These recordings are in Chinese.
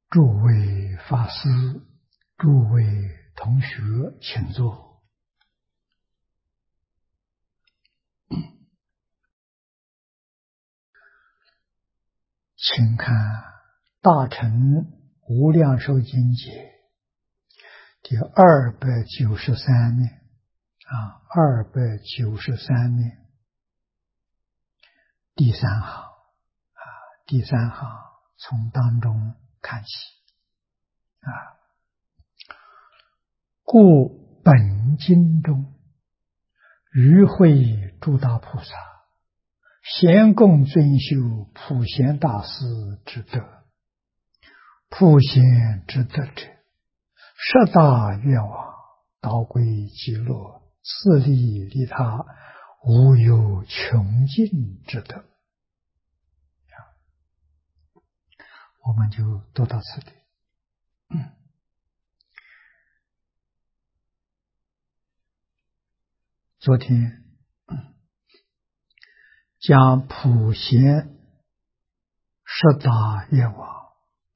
诸位法师，诸位同学，请坐。请看《大乘无量寿经解》第293面，293面第三行第三行从当中看起故本经中于会诸大菩萨咸共尊修普贤大师之德，普贤之德者，十大愿望，导归极乐，自利利他，无有穷尽之德。我们就读到此里。昨天将普贤十大愿望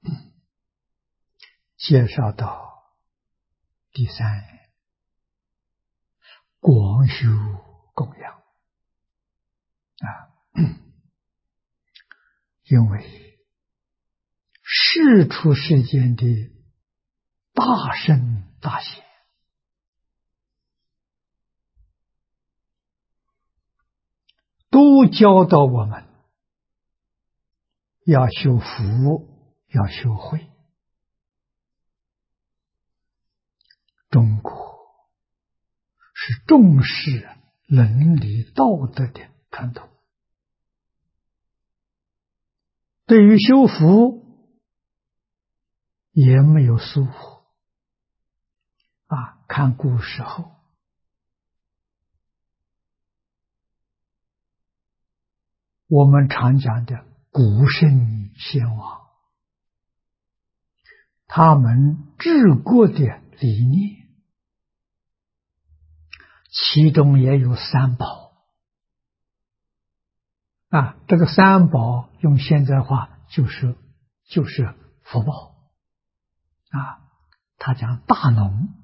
介绍到第3页，广修供养因为世出世间的大圣大贤都教导我们要修福，要修慧。中国是重视伦理道德的传统，对于修福也没有疏忽看古时候我们常讲的古圣先王，他们治国的理念，其中也有三宝这个三宝用现在话就是福报他讲大农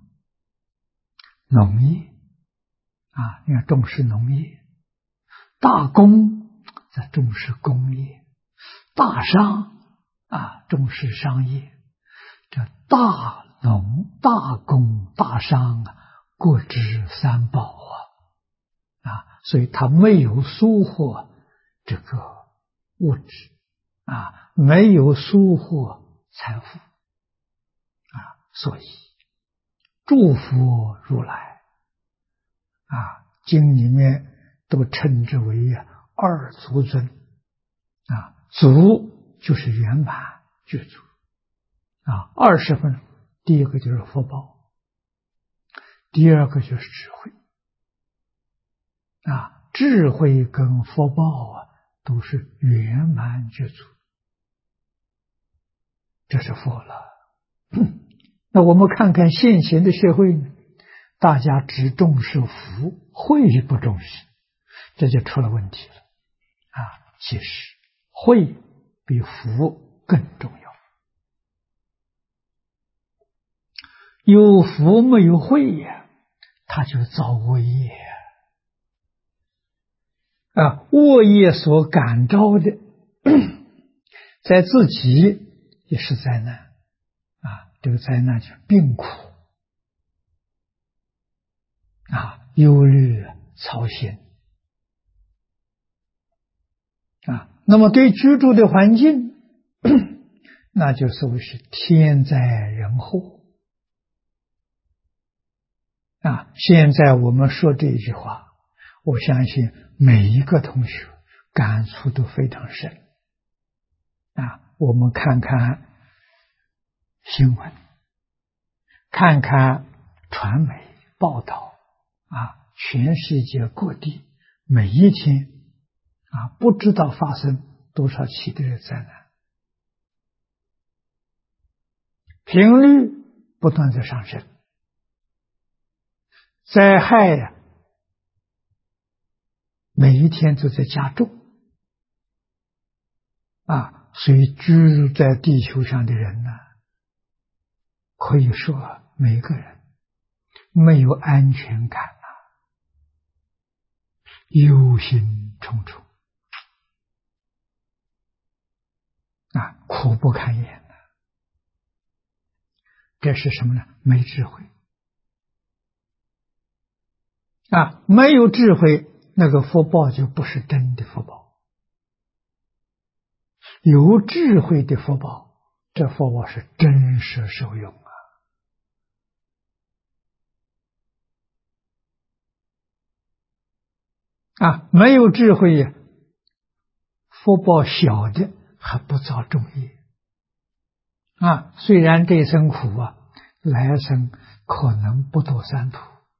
业你看重视农业，大工在重视工业，大商重视商业，这大农大工大商各执三宝所以他没有疏忽这个物质没有疏忽财富所以诸佛如来经里面都称之为二足尊足就是圆满具足20分，第一个就是福报，第二个就是智慧智慧跟福报都是圆满具足，这是佛了。那我们看看现行的社会呢，大家只重视福，慧不重视，这就出了问题了其实慧比福更重要，有福没有慧他就造恶业恶业所感召的在自己也是灾难这个灾难就是病苦忧虑操心那么对居住的环境那就所谓是天灾人祸现在我们说这一句话，我相信每一个同学感触都非常深我们看看新闻，看看传媒报道全世界各地每一天不知道发生多少起的灾难，频率不断在上升，灾害每一天都在加重所以居住在地球上的人可以说每个人没有安全感啊，忧心忡忡啊，苦不堪言的。这是什么呢？没智慧啊！没有智慧，那个福报就不是真的福报。有智慧的福报，这福报是真实受用啊！没有智慧，福报小的还不造重业啊！虽然这一生苦啊，来生可能不堕三途。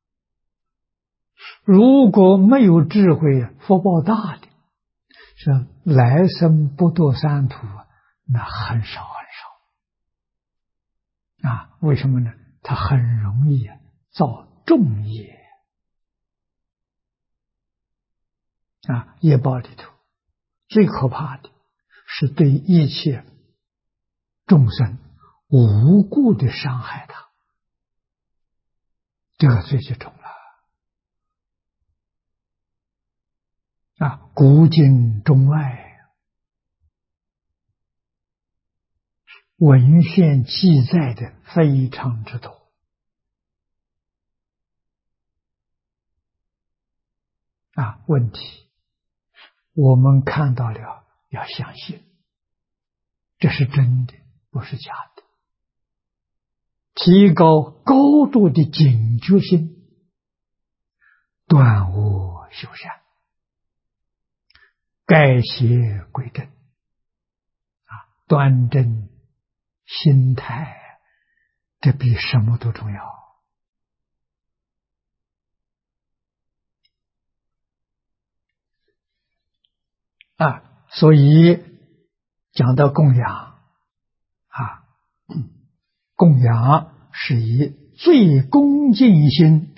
如果没有智慧，福报大的，是来生不堕三途，那很少很少啊！为什么呢？他很容易造重业啊！业报里头最可怕的是对一切众生无故的伤害他，这个最集中了啊！古今中外文献记载的非常之多啊！问题我们看到了要相信，这是真的，不是假的。提高高度的警觉性，断恶修善，改邪归正啊，端正心态，这比什么都重要啊！所以讲到供养啊，供养是以最恭敬心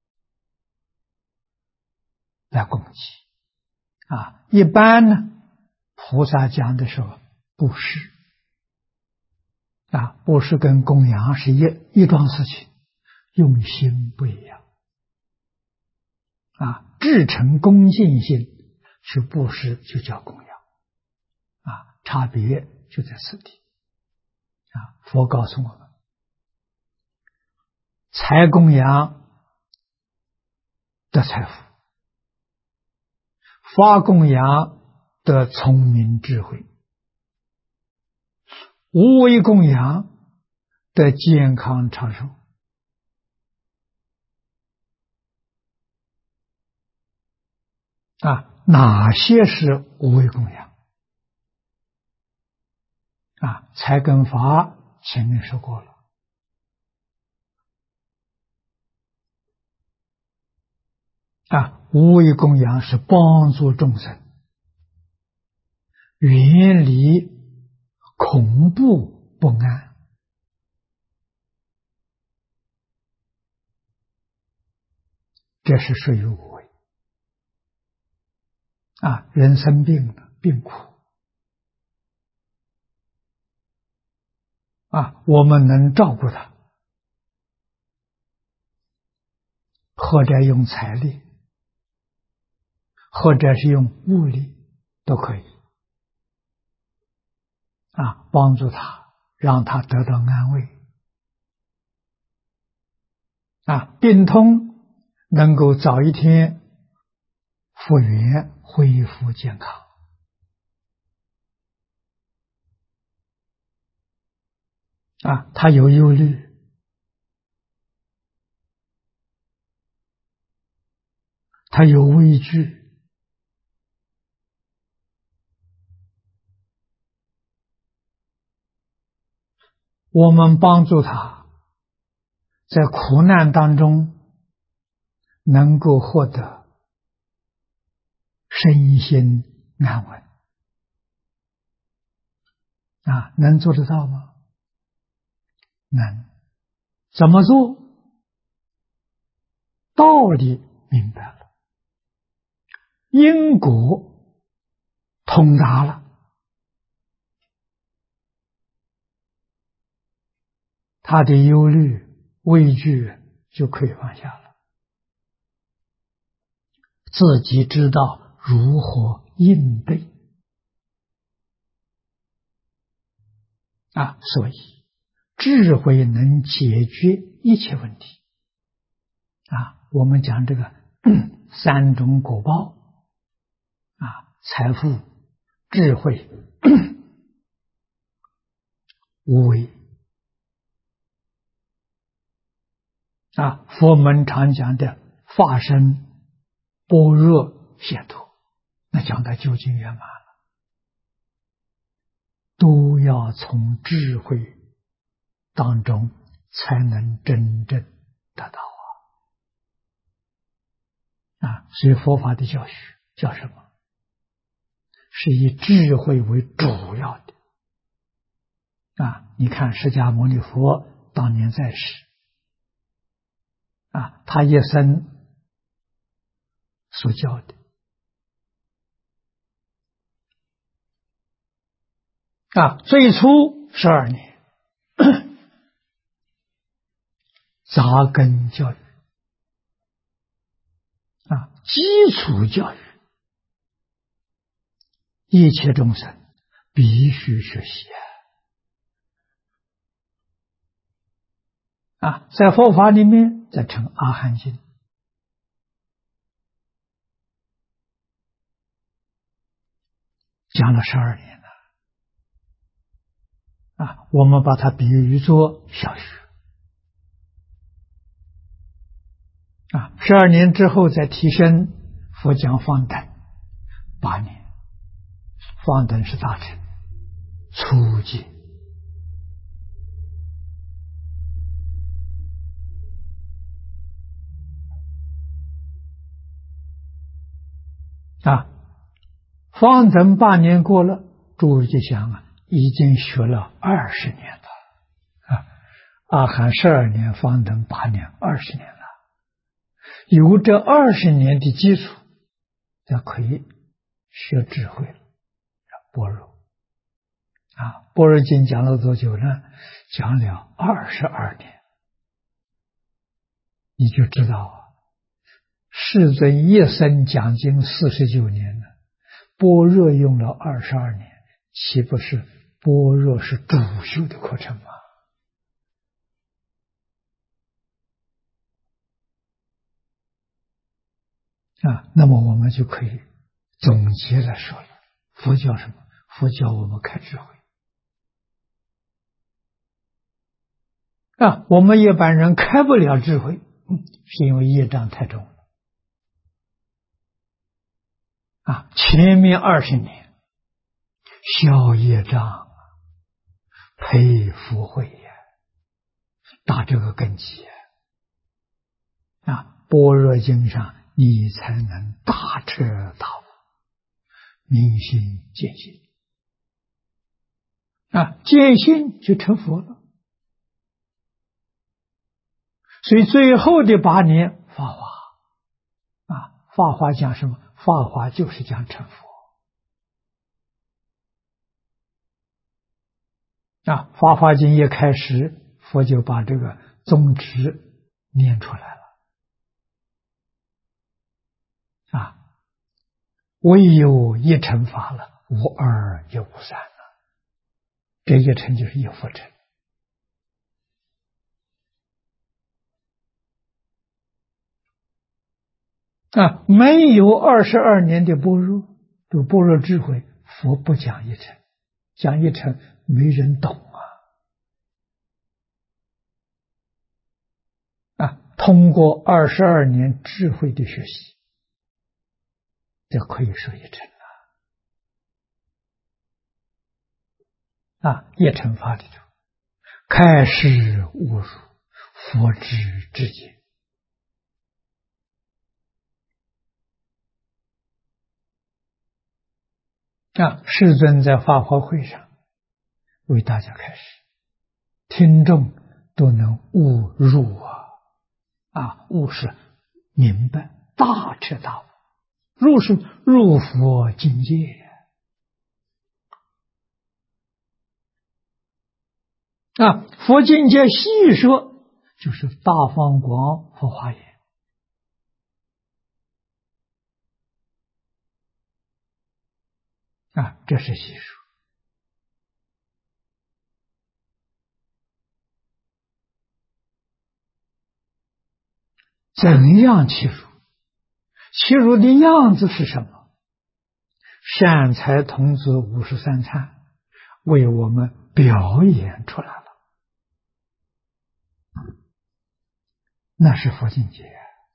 来供给啊。一般呢，菩萨讲的时候，布施啊，布施跟供养是一桩事情，用心不一样啊。至诚恭敬心是布施，就叫供养啊，差别就在此地啊。佛告诉我们，财供养得财富，法供养得聪明智慧，无为供养得健康长寿啊。哪些是无为供养啊？财跟法前面说过了啊。无为供养是帮助众生远离恐怖不安，这是属于无为啊。人生病了，病苦啊，我们能照顾他，或者用财力，或者是用物力都可以啊，帮助他，让他得到安慰啊，病痛能够早一天复原，恢复健康啊。他有忧虑，他有畏惧，我们帮助他在苦难当中能够获得身心安稳啊，能做得到吗？能。怎么做？道理明白了，因果通达了， 他的忧虑、畏惧就可以放下了，自己知道如何应对所以智慧能解决一切问题我们讲这个三种果报财富、智慧、无为佛门常讲的法身、般若、解脱，那讲到究竟圆满了，都要从智慧当中才能真正得到所以佛法的教学叫什么？是以智慧为主要的你看释迦牟尼佛当年在世他一生所教的最初12年扎根教育基础教育，一切众生必须学习在佛法里面再称阿含经讲了12年了我们把它比喻作小学12年之后再提升，佛讲方等8年，方等是大乘初阶方等8年过了，诸位就想已经学了20年了阿含12年，方等8年，20年了。有这20年的基础，就可以学智慧了，般若般若经讲了多久呢？讲了22年，你就知道世尊一生讲经49年了，般若用了22年，岂不是般若是主修的课程吗？那么我们就可以总结来说了，佛教什么？佛教我们开智慧我们一般人开不了智慧，是因为业障太重了前面20年消业障，培福慧打这个根基般若经上你才能大彻大悟，明心见性见性就成佛了。所以最后的8年法华法华讲什么？法华就是讲成佛法华经一开始，佛就把这个宗旨念出来了唯有一乘法了，无二也无三了，这一乘就是一佛乘没有22年的般若，这般若智慧，佛不讲一乘，讲一乘没人懂通过22年智慧的学习，这可以说一乘一乘法里头开示悟入佛之智见世尊在法华会上为大家开示，听众都能悟入悟是明白，大彻大悟，入是入佛境界佛境界细说，就是大放光佛华严。这是细说。怎样契入？契入的样子是什么？善财童子53参为我们表演出来了，那是佛境界。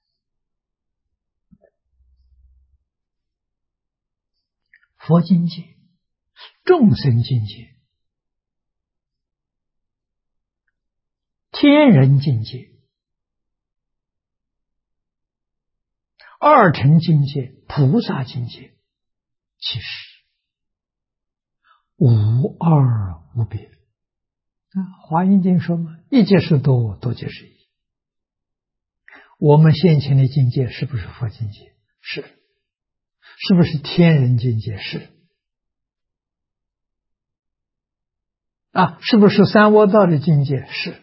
佛境界、众生境界、天人境界、二乘境界、菩萨境界，其实无二无别。华严经说嘛，一即是多，多即是一。我们现前的境界是不是佛境界？是。是不是天人境界？是。是不是三窝道的境界？是。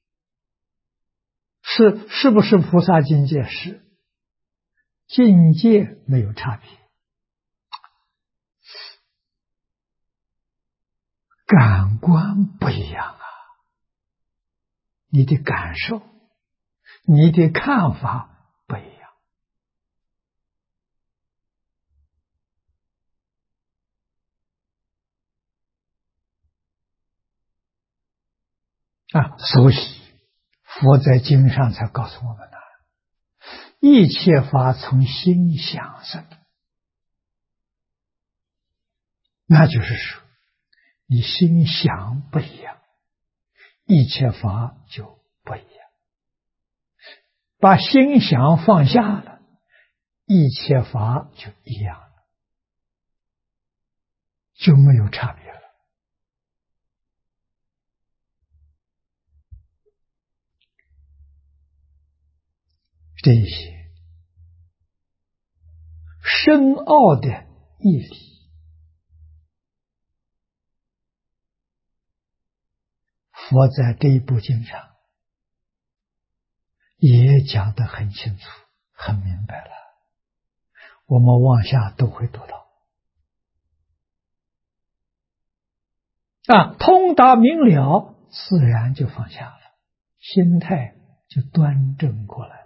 是不是菩萨境界？是。境界没有差别，感官不一样你的感受、你的看法不一样。所以佛在经上才告诉我们一切法从心想生，那就是说你心想不一样，一切法就不一样。把心想放下了，一切法就一样了，就没有差别了。这些深奥的义理，佛在这一部经上也讲得很清楚、很明白了，我们往下都会读到。通达明了，自然就放下了，心态就端正过来了。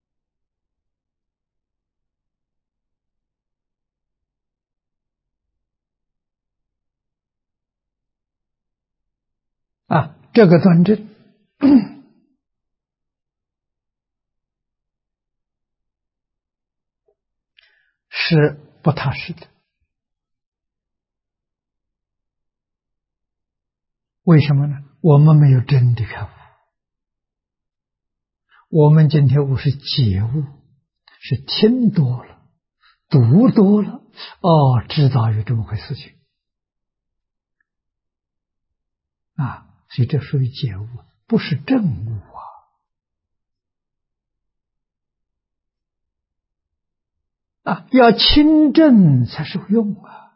这个端正是不踏实的。为什么呢？我们没有真的开悟，我们今天悟是解悟，是听多了、读多了，知道有这么回事情所以这属于解悟，不是正悟要亲证才受用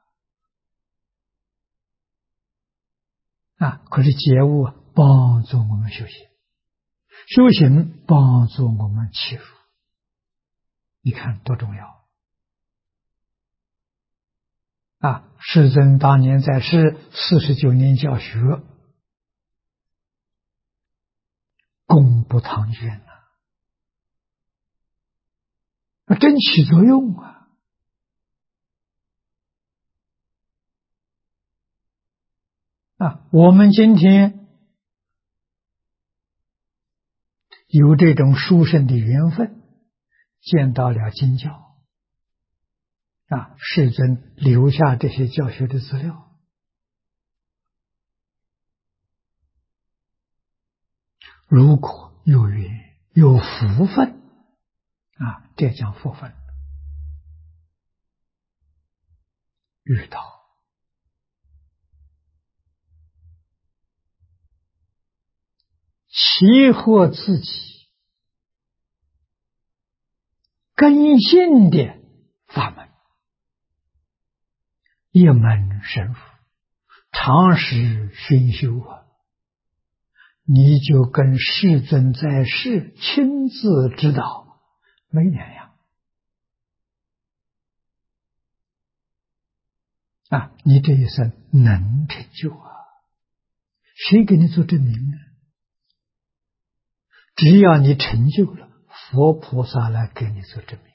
可是觉悟帮助我们修行，修行帮助我们契入，你看多重要世尊当年在世49年教学，功不唐捐真起作用我们今天有这种殊胜的缘分，见到了经教世尊留下这些教学的资料，如果有缘有福分这讲福分，遇到契合自己根性的法门，一门深入，长时熏修你就跟世尊在世亲自指导，没两样。你这一生能成就啊！谁给你做证明呢？只要你成就了，佛菩萨来给你做证明。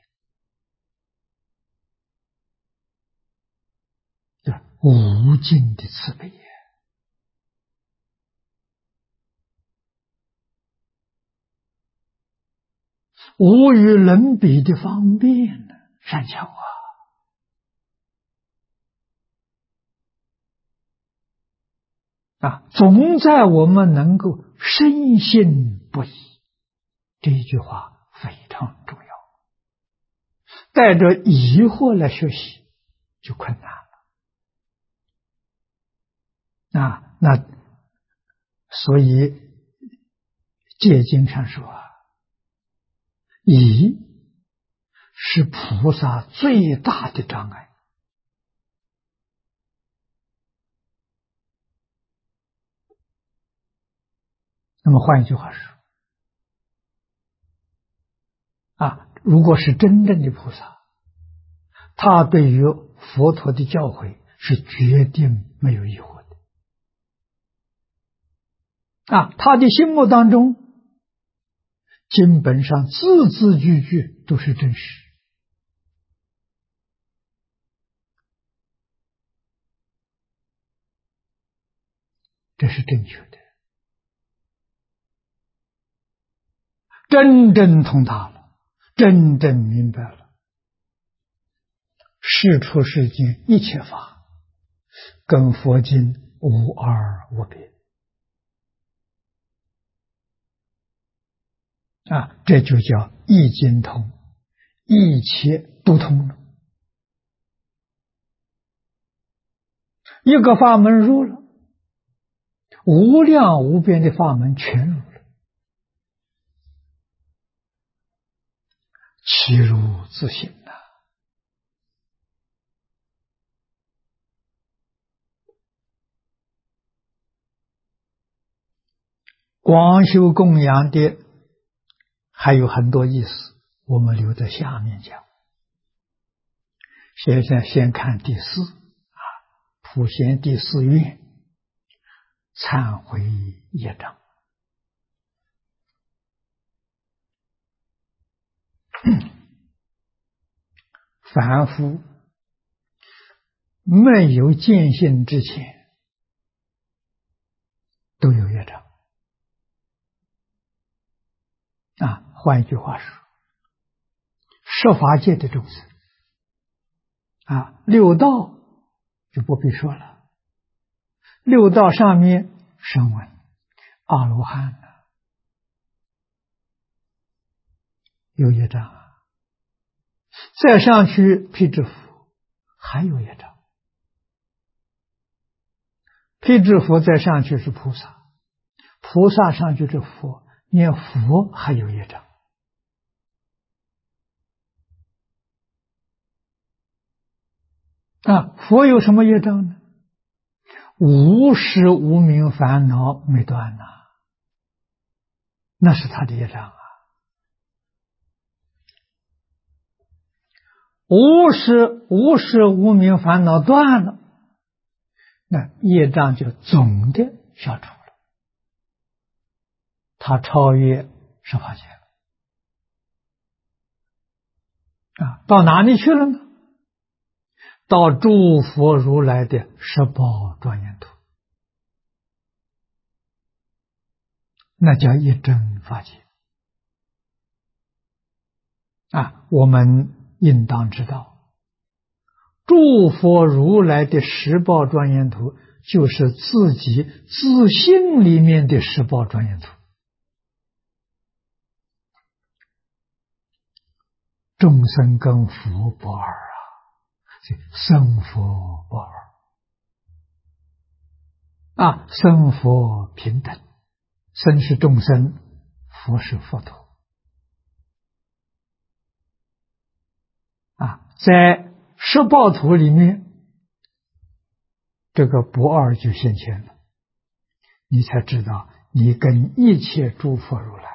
无尽的慈悲也，无与伦比的方便呢，善巧总在我们能够深信不疑。这一句话非常重要，带着疑惑来学习就困难了。那所以戒经上说疑是菩萨最大的障碍。那么换一句话说，如果是真正的菩萨，他对于佛陀的教诲是决定没有疑惑的。他的心目当中，经本上字字句句都是真实。这是正确的，真正通达了，真正明白了，世出世间一切法跟佛经无二无别。这就叫一经通，一切都通了。一个法门入了，无量无边的法门全入了，其如自性呐。广修供养的还有很多意思，我们留在下面讲。先看第四普贤第四愿，忏悔业障。凡夫没有见性之前，都有业障。换一句话说，十法界的众生六道就不必说了，六道上面声闻、阿罗汉有业障再上去辟支佛还有业障，辟支佛再上去是菩萨，菩萨上去是佛，连佛还有业障。佛有什么业障呢？无始无明烦恼没断那是他的业障无始无明烦恼断了，那业障就总的消除了，他超越十法界了到哪里去了呢？到诸佛如来的十宝庄严土，那叫一真法界我们应当知道，诸佛如来的十宝庄严土就是自己自性里面的十宝庄严土，众生跟佛不二生佛不二生佛平等，生是众生，佛是佛陀在十报土里面，这个不二就现前了，你才知道你跟一切诸佛如来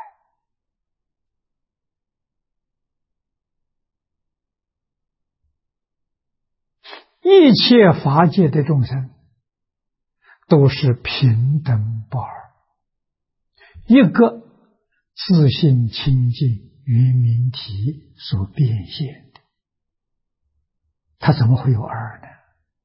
一切法界的众生都是平等不二，一个自性清净圆明体所变现的，它怎么会有二呢？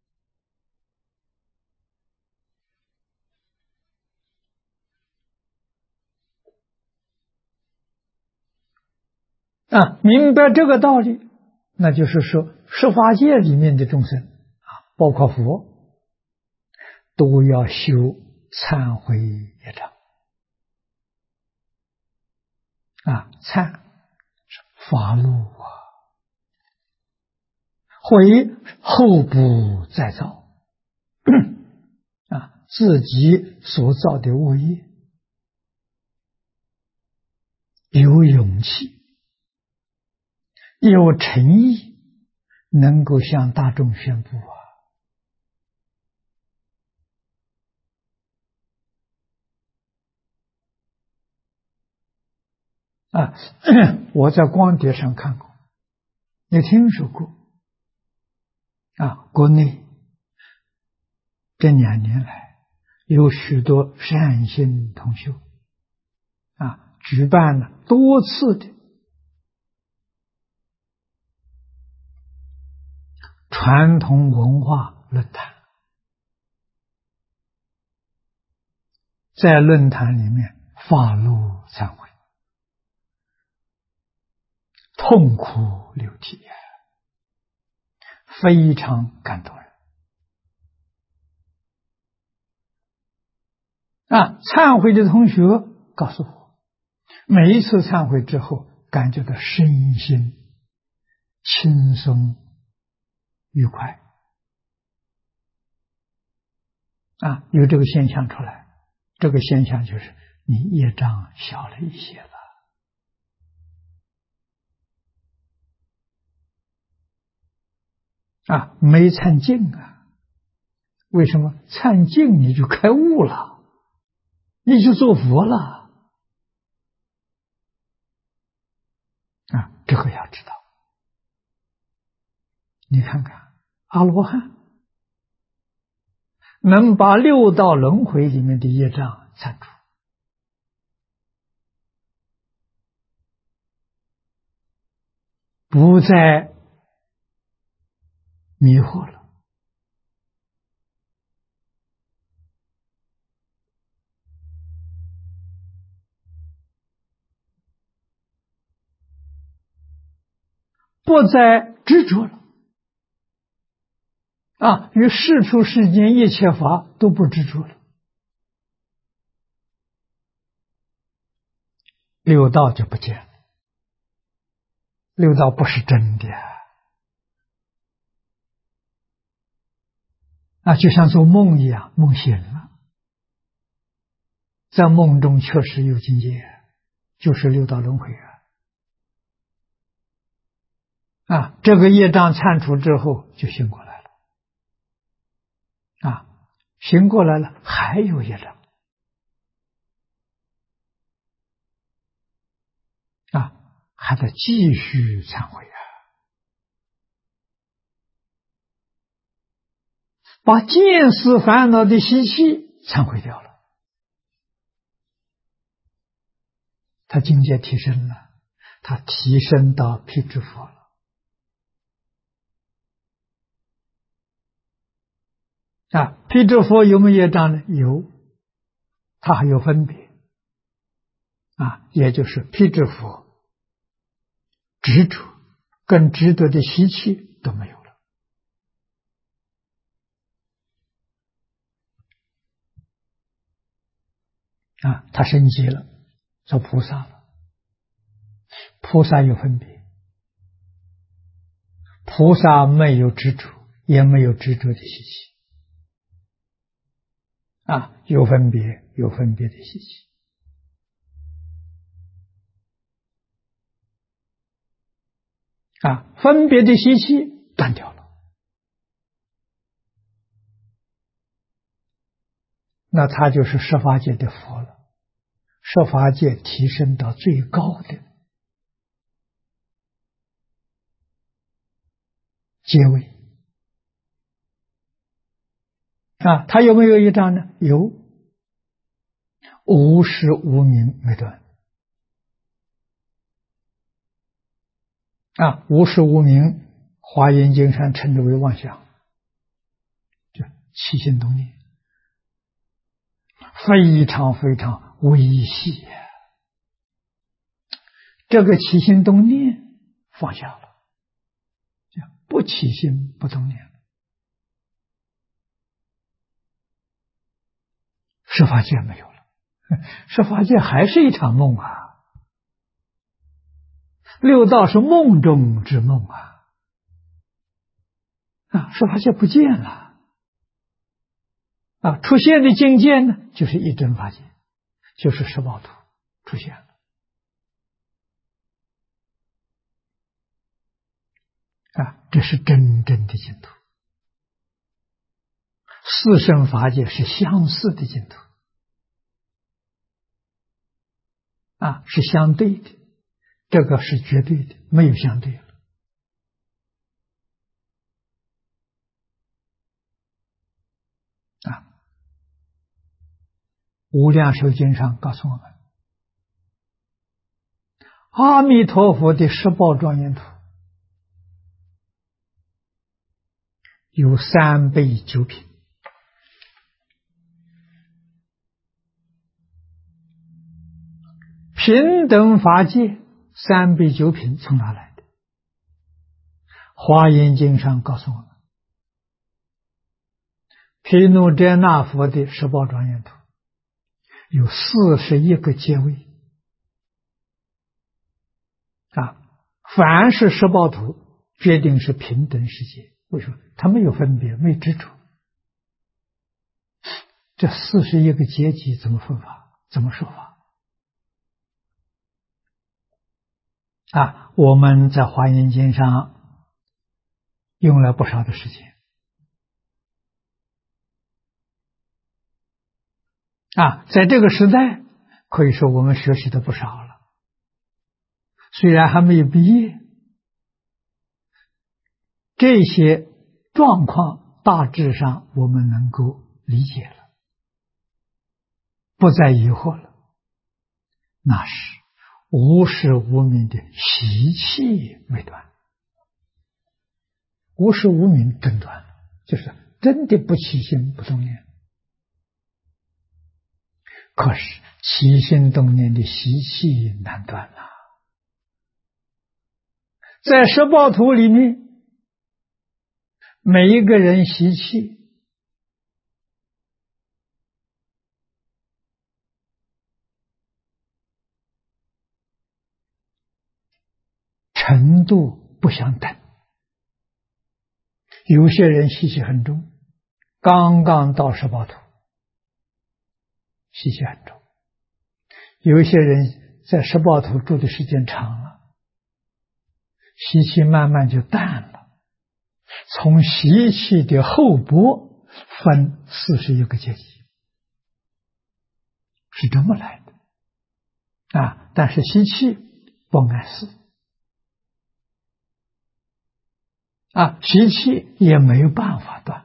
明白这个道理，那就是说十法界里面的众生包括佛，都要修忏悔业障。忏是发怒悔后不再造自己所造的恶业，有勇气有诚意，能够向大众宣布我在光碟上看过，也听说过国内这2年来有许多善心同修举办了多次的传统文化论坛，在论坛里面发怒忏悔，痛哭流涕，非常感动人忏悔的同学告诉我，每一次忏悔之后感觉到身心轻松愉快有这个现象出来，这个现象就是你业障小了一些了没忏净为什么？忏净你就开悟了，你就做佛了这个要知道。你看看阿罗汉能把6道轮回里面的业障忏除，不再迷惑了，不再执着了与世出世间一切法都不执着了，6道就不见了，6道不是真的就像做梦一样，梦醒了，在梦中确实有境界，就是6道轮回这个业障忏除之后就醒过来了醒过来了还有业障还得继续忏悔把见思烦恼的习气忏悔掉了，他境界提升了，他提升到辟支佛了辟支佛有没有业障呢？有，他还有分别也就是辟支佛执着跟执着的习气都没有了他升级了，做菩萨了。菩萨有分别，菩萨没有执着，也没有执着的习气有分别，有分别的习气分别的习气断掉了，那他就是十法界的佛了， 设法界提升到最高的阶位啊，他有没有一章呢？有，无始无明没断啊，无始无明，华严经上称之为妄想，就起心动念，非常非常微细。这个起心动念放下了，不起心不动念，十法界没有了，十法界还是一场梦啊！六道是梦中之梦啊！啊，十法界不见了啊！出现的境界呢，就是一真法界，就是十报图出现了啊！这是真正的净土。四圣法界是相似的净土啊，是相对的，这个是绝对的，没有相对了啊。无量寿经上告诉我们，阿弥陀佛的十报庄严图有3倍9品，平等法界3倍9品从哪来的？华严经上告诉我们，毗卢遮那佛的十报庄严图有41个阶位啊，凡是十报图决定是平等世界。为什么？它没有分别，没有执着。这41个阶级怎么分法？怎么说法？啊，我们在华严经上用了不少的时间啊，在这个时代可以说我们学习的不少了，虽然还没有毕业，这些状况大致上我们能够理解了，不再疑惑了，那是无始无明的习气没断，无始无明真断了，就是真的不起心不动念。可是起心动念的习气难断啊，在十报图里面，每一个人习气程度不相等，有些人习气很重，刚刚到十报图习气很重，有一些人在十报图住的时间长了，习气慢慢就淡了，从习气的厚薄分41个阶级，是这么来的啊！但是习气不碍事啊，习气也没有办法断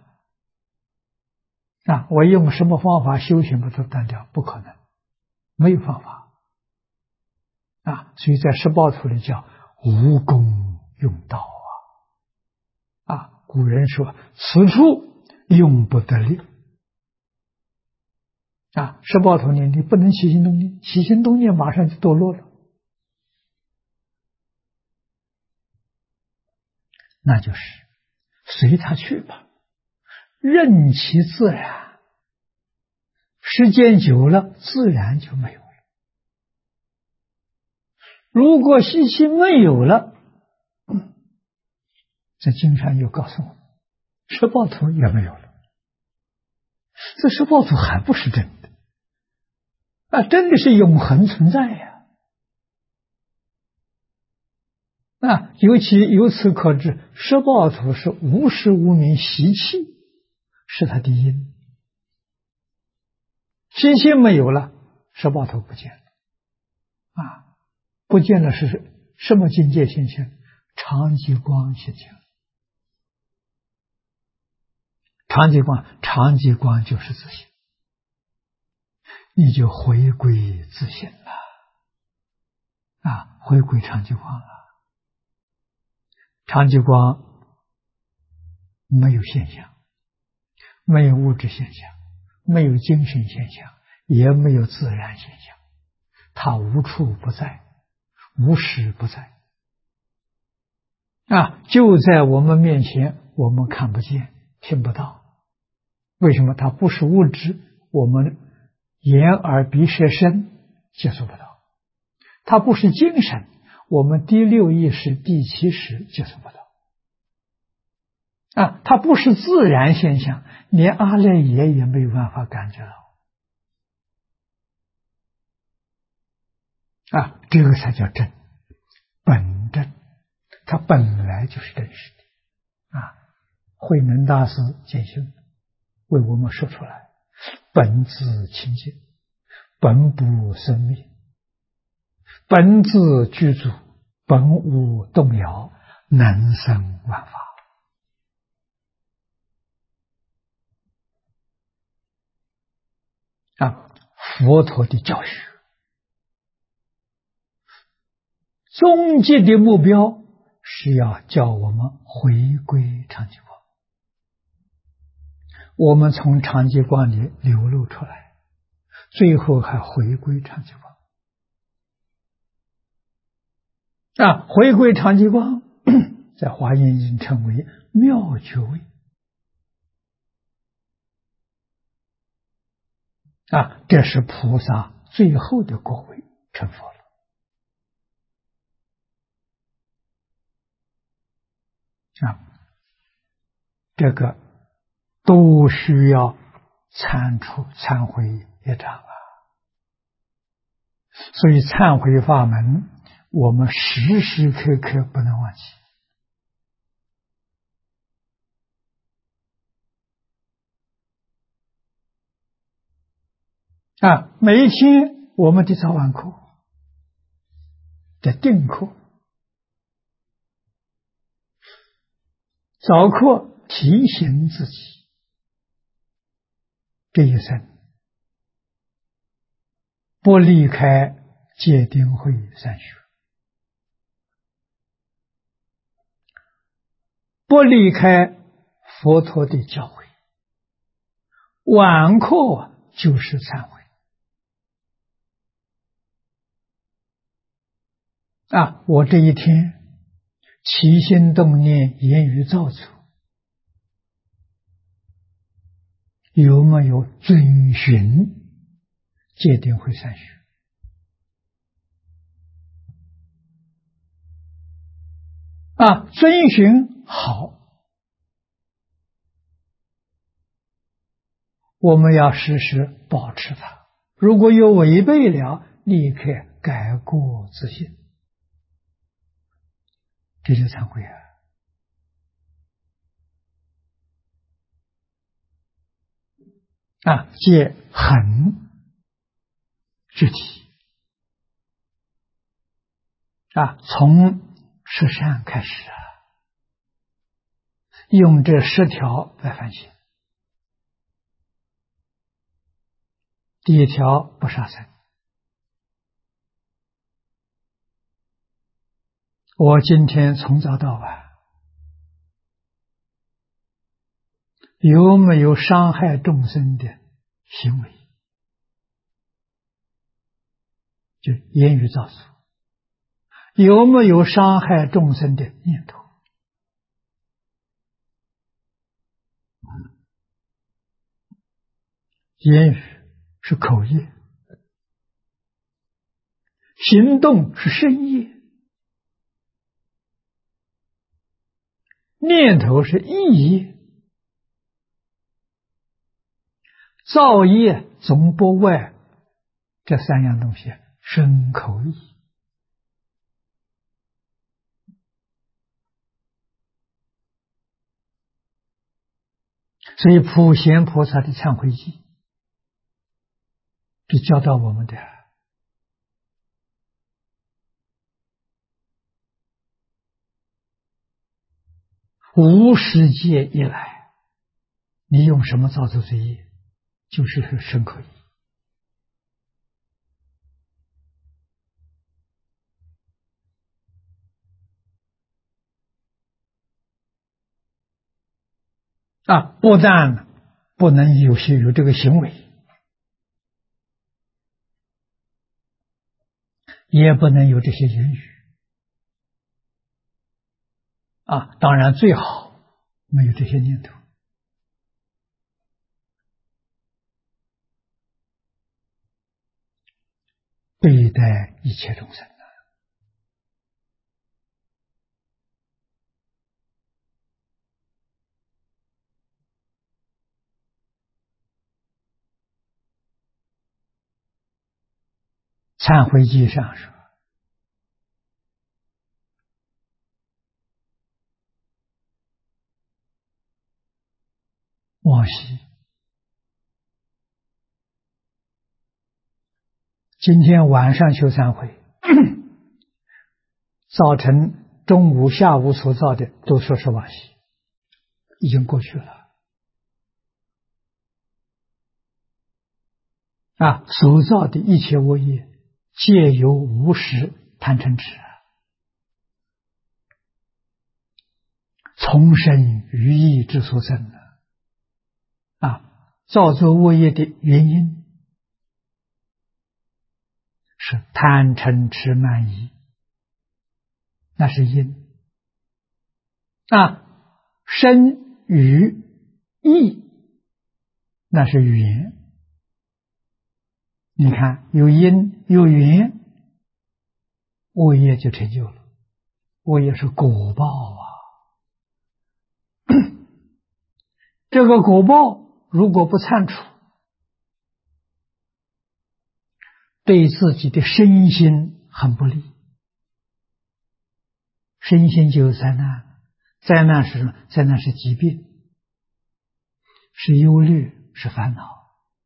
啊！我用什么方法修行把它断掉？不可能，没有方法啊！所以在十报图里叫无功用道啊！古人说此处用不得力啊！十报图你不能起心动念，起心动念马上就堕落了，那就是随他去吧，任其自然，时间久了自然就没有了。如果习气没有了，这经上又告诉我们，十报图也没有了，这十报图还不是真的啊，真的是永恒存在呀！啊，尤其由此可知，十报图是无始无明习气，是它的因。习气没有了，十报图不见了啊，不见得是什么境界现象，常寂光现象。常寂光就是自性，你就回归自性了，啊，回归常寂光了。常寂光没有现象，没有物质现象，没有精神现象，也没有自然现象，它无处不在，无时不在，啊，就在我们面前，我们看不见，听不到。为什么？它不是物质，我们眼耳鼻舌身接触不到；它不是精神，我们第六意识、第七识接触不到。啊，它不是自然现象，连阿赖耶也没有办法感觉到。啊，这个才叫真，本真，它本来就是真实的。啊，慧能大师简修为我们说出来，本自清净，本不生灭，本自具足，本无动摇，能生万法。啊，佛陀的教学，终极的目标是要叫我们回归常寂光。我们从常寂光里流露出来，最后还回归常寂光。啊，回归常寂光，在华严经称为妙觉位。啊，这是菩萨最后的果位，成佛了。啊，这个都需要忏悔业障啊。所以忏悔法门，我们时时刻刻不能忘记。啊，每一天我们的早晚课的定课，早课提醒自己，这一生不离开戒定慧三学，不离开佛陀的教诲。晚课就是忏悔。啊，我这一天起心动念、言语造作，有没有遵循戒定慧三学？啊，遵循好，我们要时时保持它。如果有违背了，立刻改过自新，这就忏悔啊！啊，戒恒具体啊，从十善开始啊，用这10条来反省。第一条，不杀生。我今天从早到晚，有没有伤害众生的行为？就言语造作，有没有伤害众生的念头？言语是口业，行动是身业，念头是意业，造业总不外这3样东西，身口意。所以普贤菩萨的忏悔记是教导我们的。 无始界以来，你用什么造作罪业，就是身口意。不但不能有这个行为，也不能有这些言语。当然最好没有这些念头。对待一切众生，忏悔记上说，往昔今天晚上修忏悔，早晨、中午、下午所造的都说是往昔，已经过去了。所造的一切恶业，皆由无始贪嗔痴从生于意之所生的。造作恶业的原因是贪嗔痴慢疑，那是因。生于意，那是缘。你看，有因有缘，恶业就成就了。恶业是果报这个果报如果不忏除，对自己的身心很不利。身心就有灾难，灾难是什么？灾难是疾病，是忧虑，是烦恼。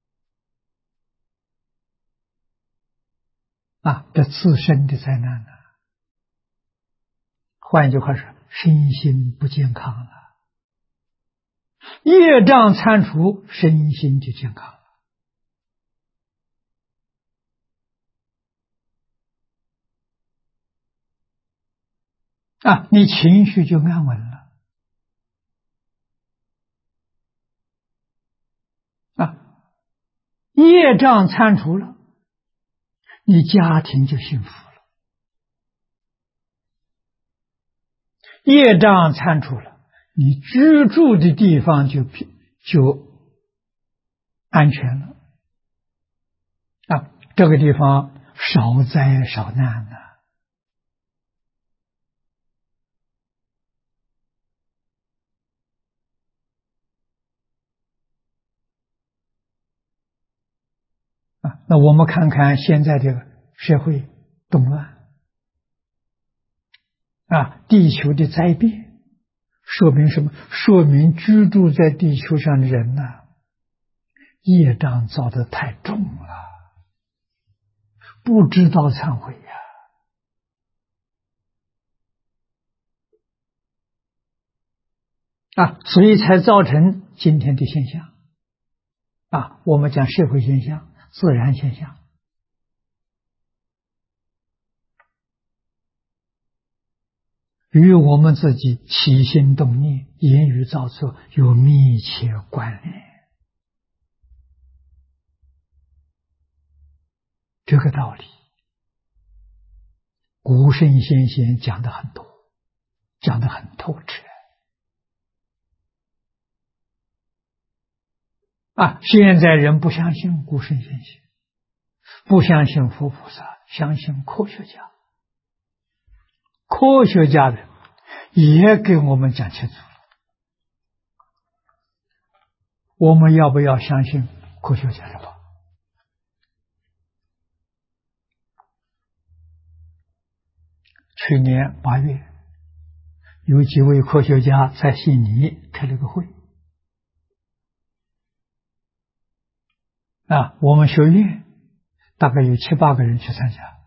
这自身的灾难呢？换一句话说，身心不健康了。业障忏除，身心就健康了。你情绪就安稳了。业障忏除了，你家庭就幸福了。业障忏除了，你居住的地方就安全了。这个地方少灾少难的。那我们看看现在的社会动乱，地球的灾变，说明什么？说明居住在地球上的人业障造得太重了，不知道忏悔所以才造成今天的现象。我们讲社会现象、自然现象。与我们自己起心动念、言语造作有密切关联。这个道理，古圣先贤讲得很多，讲得很透彻。现在人不相信古圣先贤，不相信佛菩萨，相信科学家。科学家的也给我们讲清楚了，我们要不要相信科学家的话？去年8月，有几位科学家在悉尼开了个会。我们学院大概有7、8个人去参加。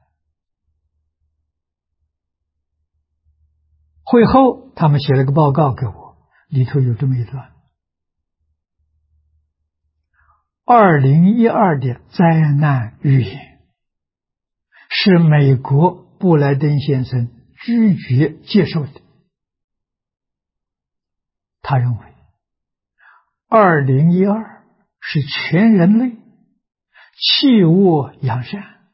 会后他们写了个报告给我， 里头有这么一段：2012的灾难预言是美国布莱登先生拒绝接受的。他认为2012是全人类弃恶扬善、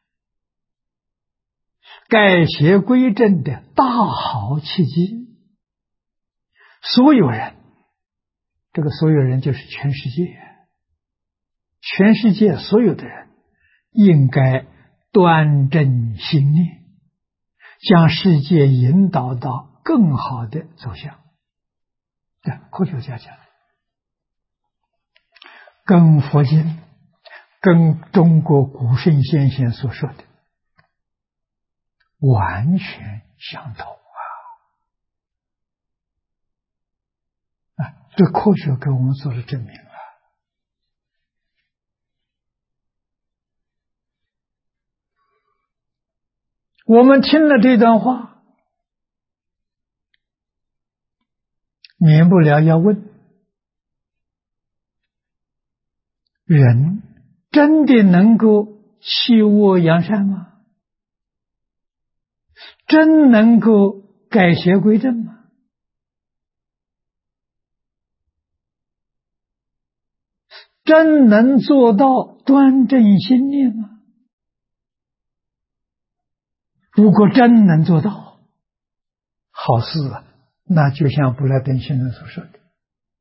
改邪归正的大好契机。所有人，这个所有人就是全世界，全世界所有的人应该端正心念，将世界引导到更好的走向。这科学家讲，跟佛经、跟中国古圣先贤所说的完全相同这科学给我们做了证明了。我们听了这段话，免不了要问：人真的能够弃恶扬善吗？真能够改邪归正吗？真能做到端正心念吗？如果真能做到，好事那就像布莱登先生所说的，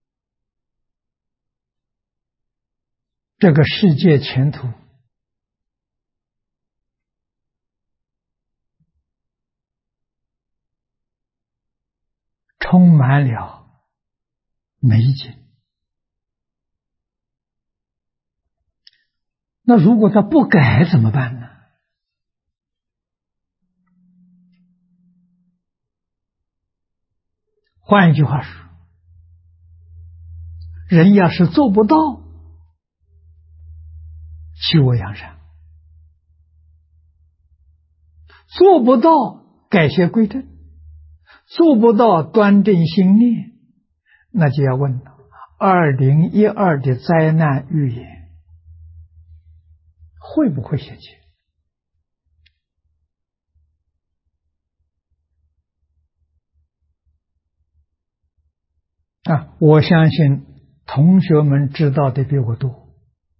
这个世界前途充满了美景。那如果他不改怎么办呢？换一句话说，人要是做不到弃恶扬善，做不到改邪归正，做不到端正心念，那就要问了：2012的灾难预言会不会显现？我相信同学们知道的比我多，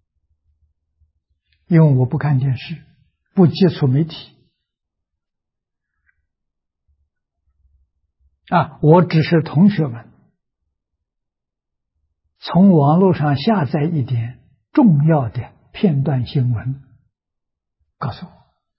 因为我不看电视，不接触媒体我只是同学们从网络上下载一点重要的片段新闻告诉我。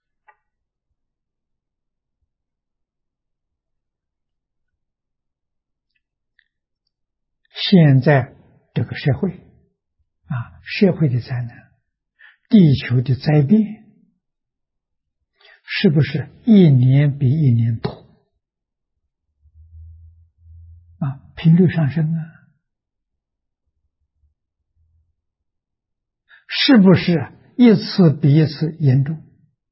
现在这个社会社会的灾难，地球的灾变，是不是一年比一年多频率上升是不是一次比一次严重？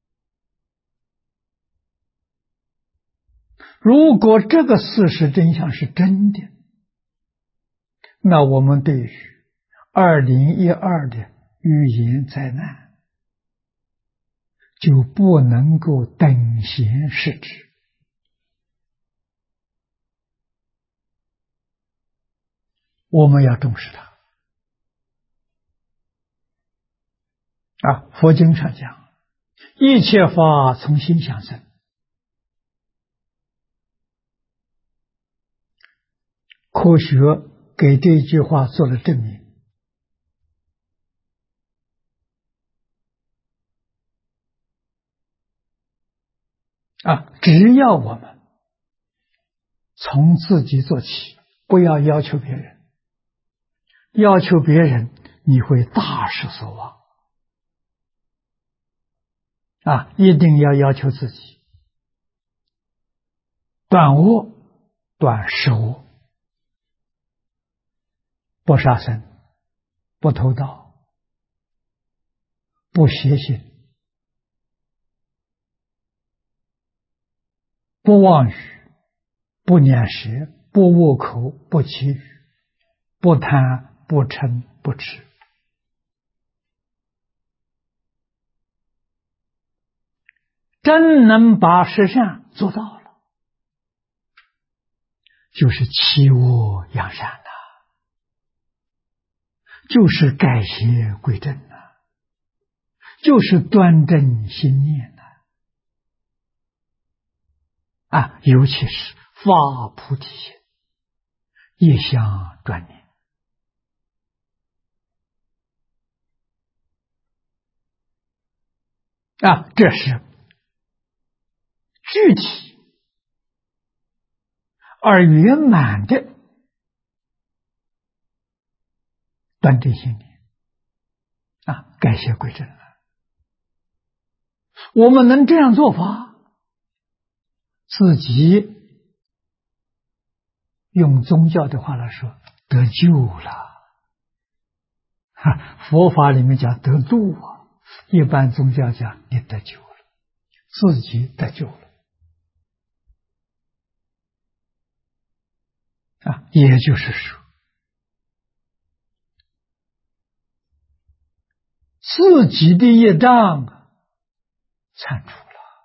如果这个事实真相是真的，那我们对于2012的预言灾难就不能够等闲视之。我们要重视它佛经上讲，一切法从心想生。科学给这句话做了证明。只要我们从自己做起，不要要求别人，要求别人你会大失所望一定要求自己，断恶断十恶，不杀生，不偷盗，不邪行，不妄语，不两舌，不恶口，不绮语， 不贪不嗔不痴，真能把十善做到了，就是弃恶扬善呐，就是改邪归正呐，就是端正心念呐。尤其是发菩提心，一向专念。这是具体而圆满的端正心念改邪归正了。我们能这样做法，自己用宗教的话来说，得救了。佛法里面讲得度一般宗教讲你得救了，自己得救了。也就是说，自己的业障铲除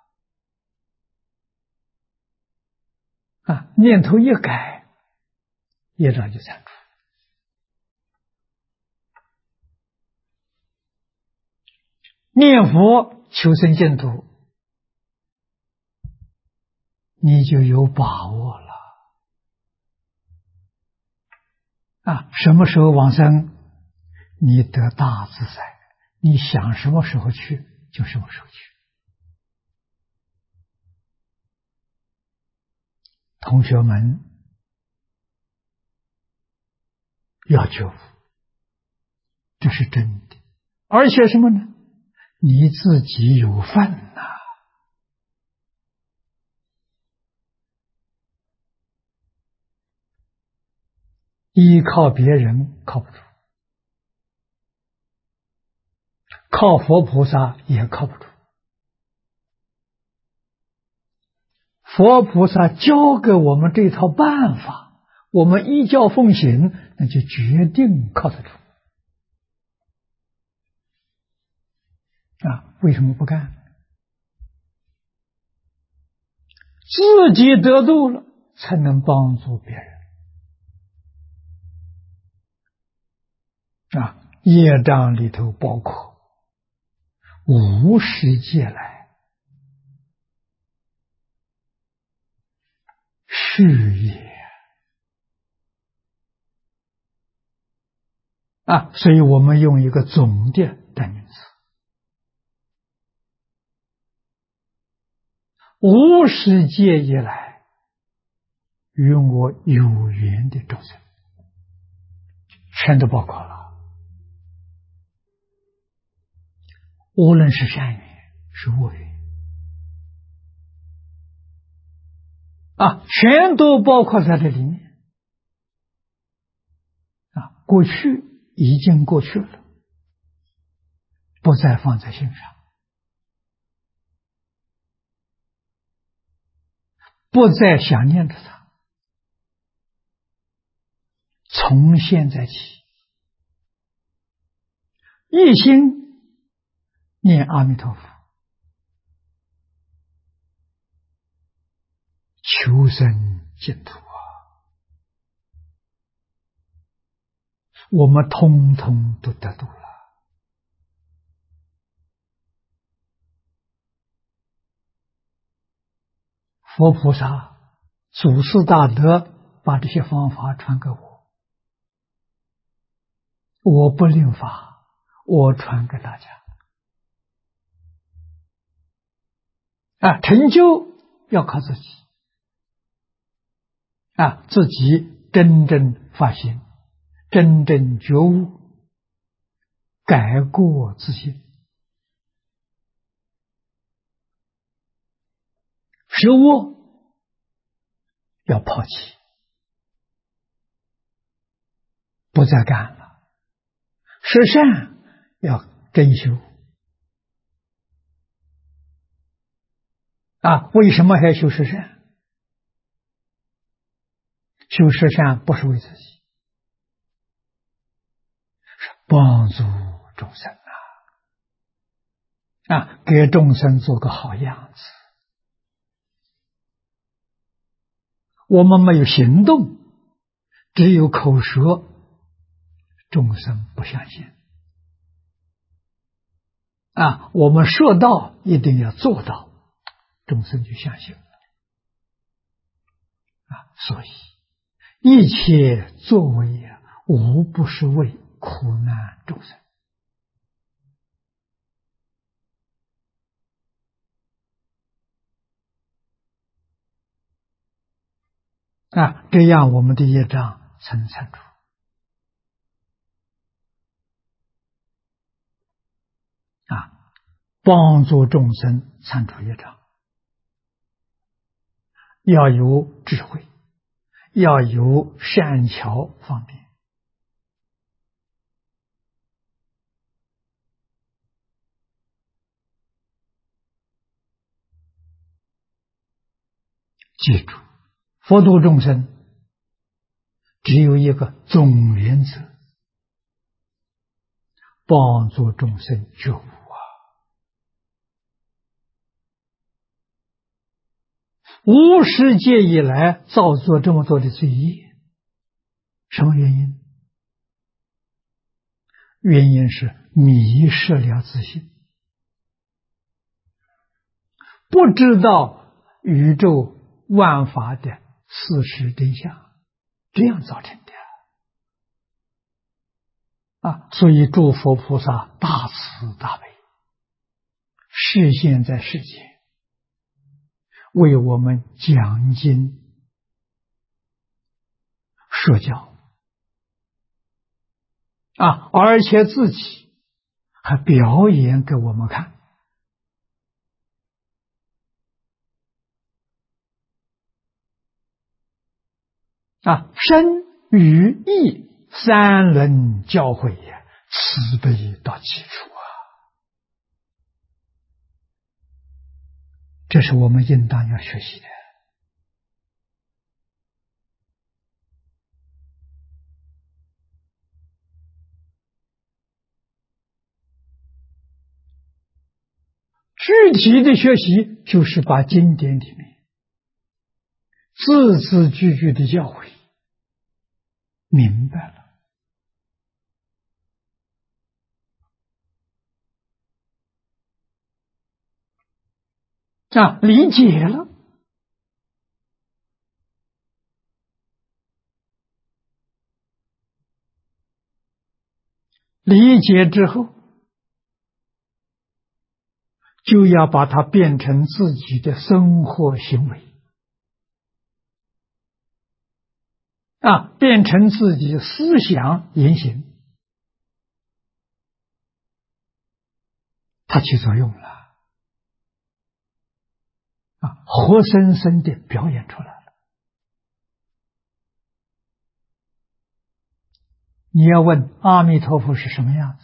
了，念头一改，业障就铲除。念佛求生净土，你就有把握了。什么时候往生，你得大自在，你想什么时候去就什么时候去。同学们要觉悟，这是真的。而且什么呢？你自己有份呐。依靠别人靠不住，靠佛菩萨也靠不住。佛菩萨教给我们这套办法，我们依教奉行，那就决定靠得住。为什么不干？自己得度了，才能帮助别人。业障里头包括无始劫来事业所以我们用一个总的代名词，无始劫以来与我有缘的众生，全都包括了。无论是善缘是恶缘全都包括在这里面。过去已经过去了，不再放在心上，不再想念着它。从现在起，一心念阿弥陀佛，求生净土我们通通都得度了。佛菩萨、祖师大德把这些方法传给我，我不令法，我传给大家。成就要靠自己自己真正发心，真正觉悟，改过自新。食恶要抛弃，不再干了；食善要珍修为什么还要修食善？修食善不是为自己， 帮助众生给众生做个好样子。我们没有行动，只有口舌，众生不相信我们说到一定要做到，众生就相信了所以一切作为无不是为苦难众生这样我们的业障才能铲除帮助众生铲除业障，要有智慧，要有善巧方便。记住，佛度众生只有一个总原则，帮助众生觉悟无始劫以来造作这么多的罪业，什么原因？原因是迷失了自信，不知道宇宙万法的事实真相，这样造成的所以诸佛菩萨大慈大悲，示现在世间，为我们讲经说教而且自己还表演给我们看身语意三轮教诲慈悲到极处这是我们应当要学习的。具体的学习就是把经典里面字字句句的教诲明白了理解了，理解之后就要把它变成自己的生活行为变成自己思想言行，它起作用了活生生的表演出来了。你要问阿弥陀佛是什么样子，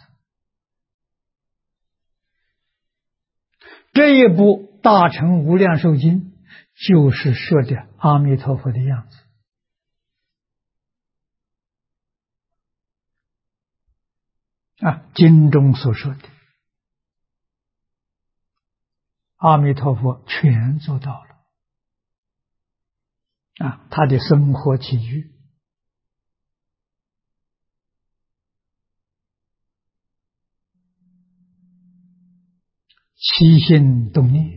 这一部大乘无量寿经就是说的阿弥陀佛的样子经中所说的阿弥陀佛全做到了他的生活起居起心动念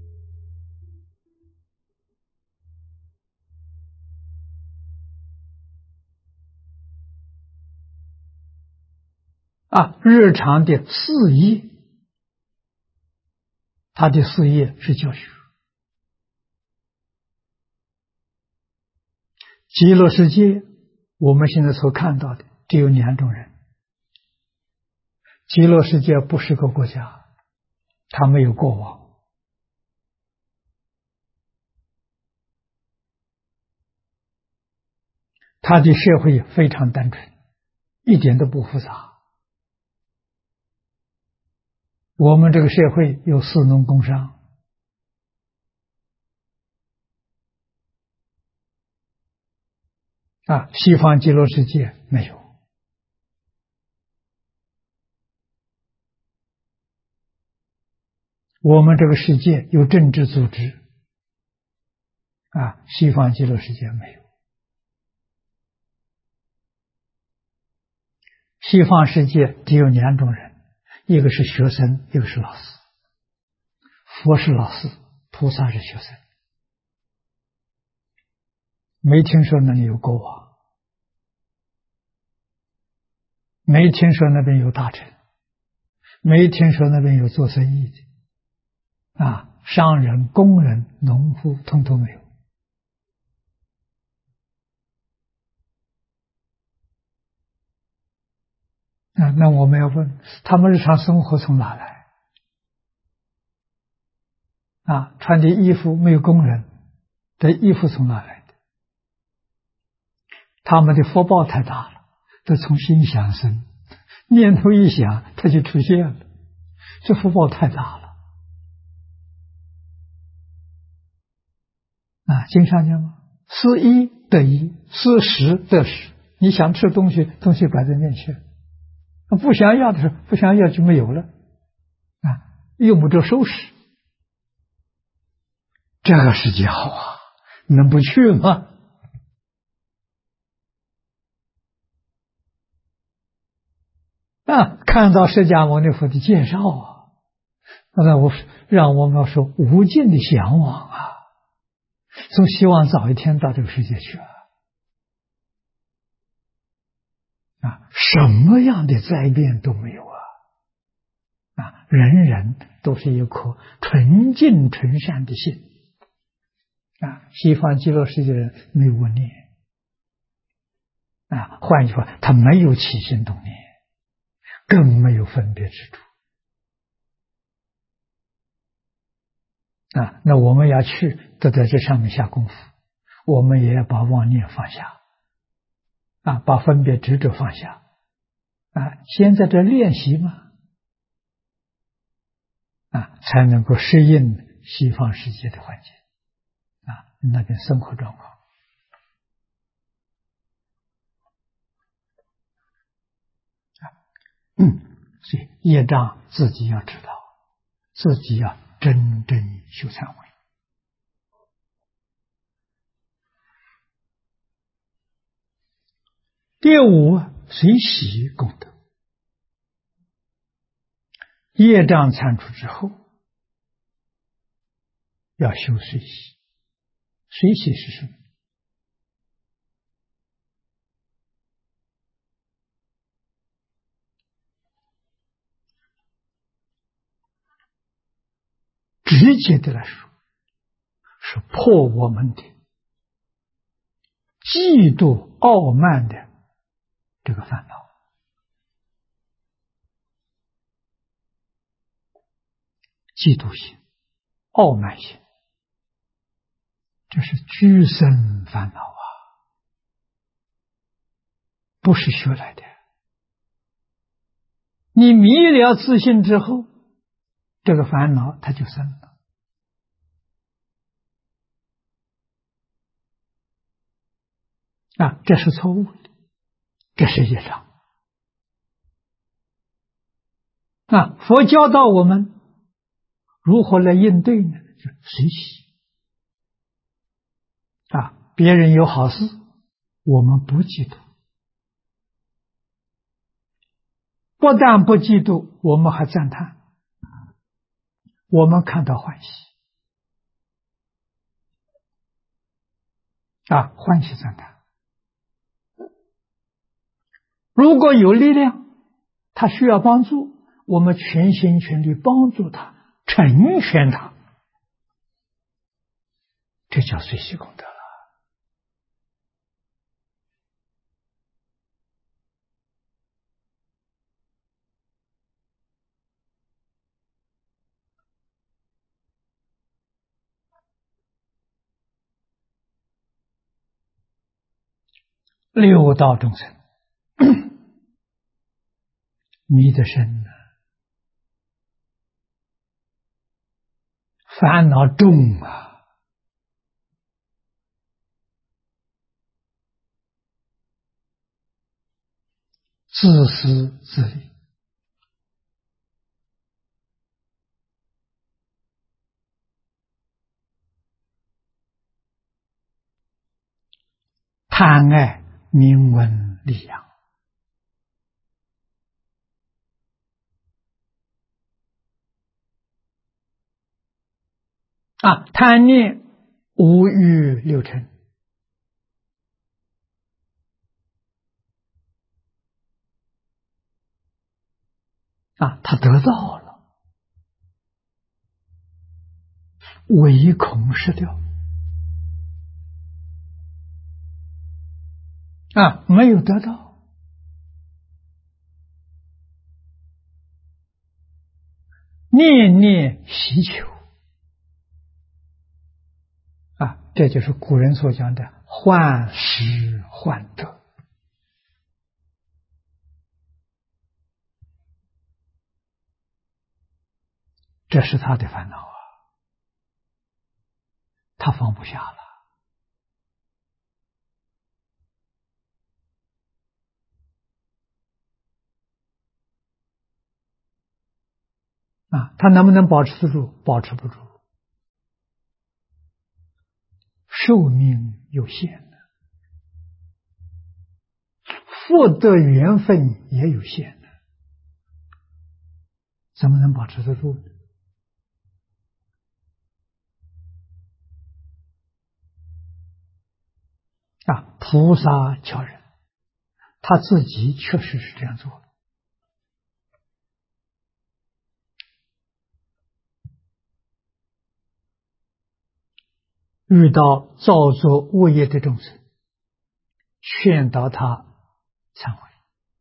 日常的事业，他的事业是教学。极乐世界我们现在所看到的只有两种人，极乐世界不是个国家，它没有国王，它的社会非常单纯，一点都不复杂。我们这个社会有士农工商，西方极乐世界没有。 我们这个世界有政治组织啊，西方极乐世界没有。西方世界只有两种人，一个是学生，一个是老师。佛是老师，菩萨是学生。没听说那里有国王，没听说那边有大臣，没听说那边有做生意的啊，商人、工人、农夫通通没有。啊，那我们要问，他们日常生活从哪来？啊，穿的衣服没有工人，这衣服从哪来的？他们的福报太大了，都从心想生，念头一想，它就出现了，这福报太大了。啊，经常讲嘛，思一得一，思十得十。你想吃东西，东西摆在面前。不想要的时候，不想要就没有了，啊，用不着收拾。这个世界好啊，能不去吗？啊，看到释迦牟尼佛的介绍啊，让我们说无尽的向往啊，总希望早一天到这个世界去啊。啊，什么样的灾变都没有啊！啊，人人都是一颗纯净纯善的心啊。西方极乐世界人没有恶念啊，换句话，他没有起心动念，更没有分别执着啊。那我们要去，都在这上面下功夫，我们也要把妄念放下啊，把分别执着放下啊，先在这练习嘛。啊，才能够适应西方世界的环境啊，那边生活状况。所以业障自己要知道，自己要真正修忏悔。第五，随喜功德。业障铲除之后，要修随喜。随喜是什么？直接的来说，是破我们的嫉妒、傲慢的这个烦恼。嫉妒心、傲慢心，这是居生烦恼啊，不是学来的。你迷了自信之后，这个烦恼它就生了啊，这是错误的，这是业障啊。佛教导我们如何来应对呢？就随喜啊，别人有好事，我们不嫉妒，不但不嫉妒，我们还赞叹，我们看到欢喜啊，欢喜赞叹。如果有力量，他需要帮助，我们全心全力帮助他，成全他，这叫随喜功德了。六道众生迷得深了，烦恼重啊，自私自利贪爱名闻利养贪念五欲六尘他得到了，唯恐失掉没有得到，念念希求这就是古人所讲的患失患得。这是他的烦恼他放不下了他能不能保持得住？保持不住，寿命有限的，福德缘分也有限的，怎么能保持得住呢？菩萨教人，他自己确实是这样做的。遇到造作恶业的众生，劝导他忏悔；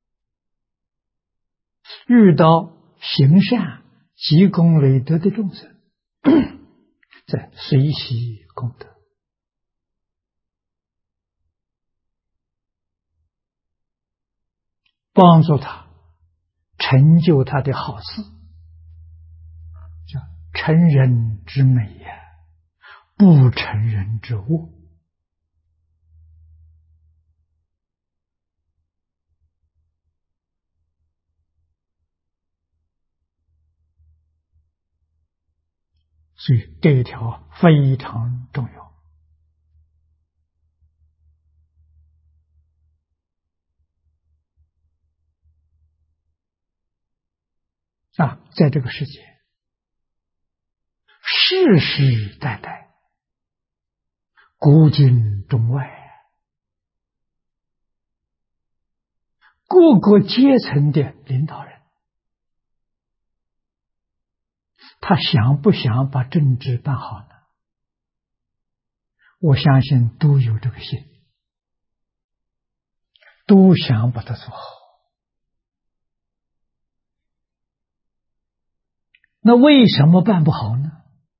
遇到行善积功累德的众生，在随喜功德，帮助他成就他的好事，叫成人之美呀，不成人之恶。所以这一条非常重要在这个世界世世代代古今中外各个阶层的领导人，他想不想把政治办好呢？我相信都有这个心，都想把它做好。那为什么办不好呢？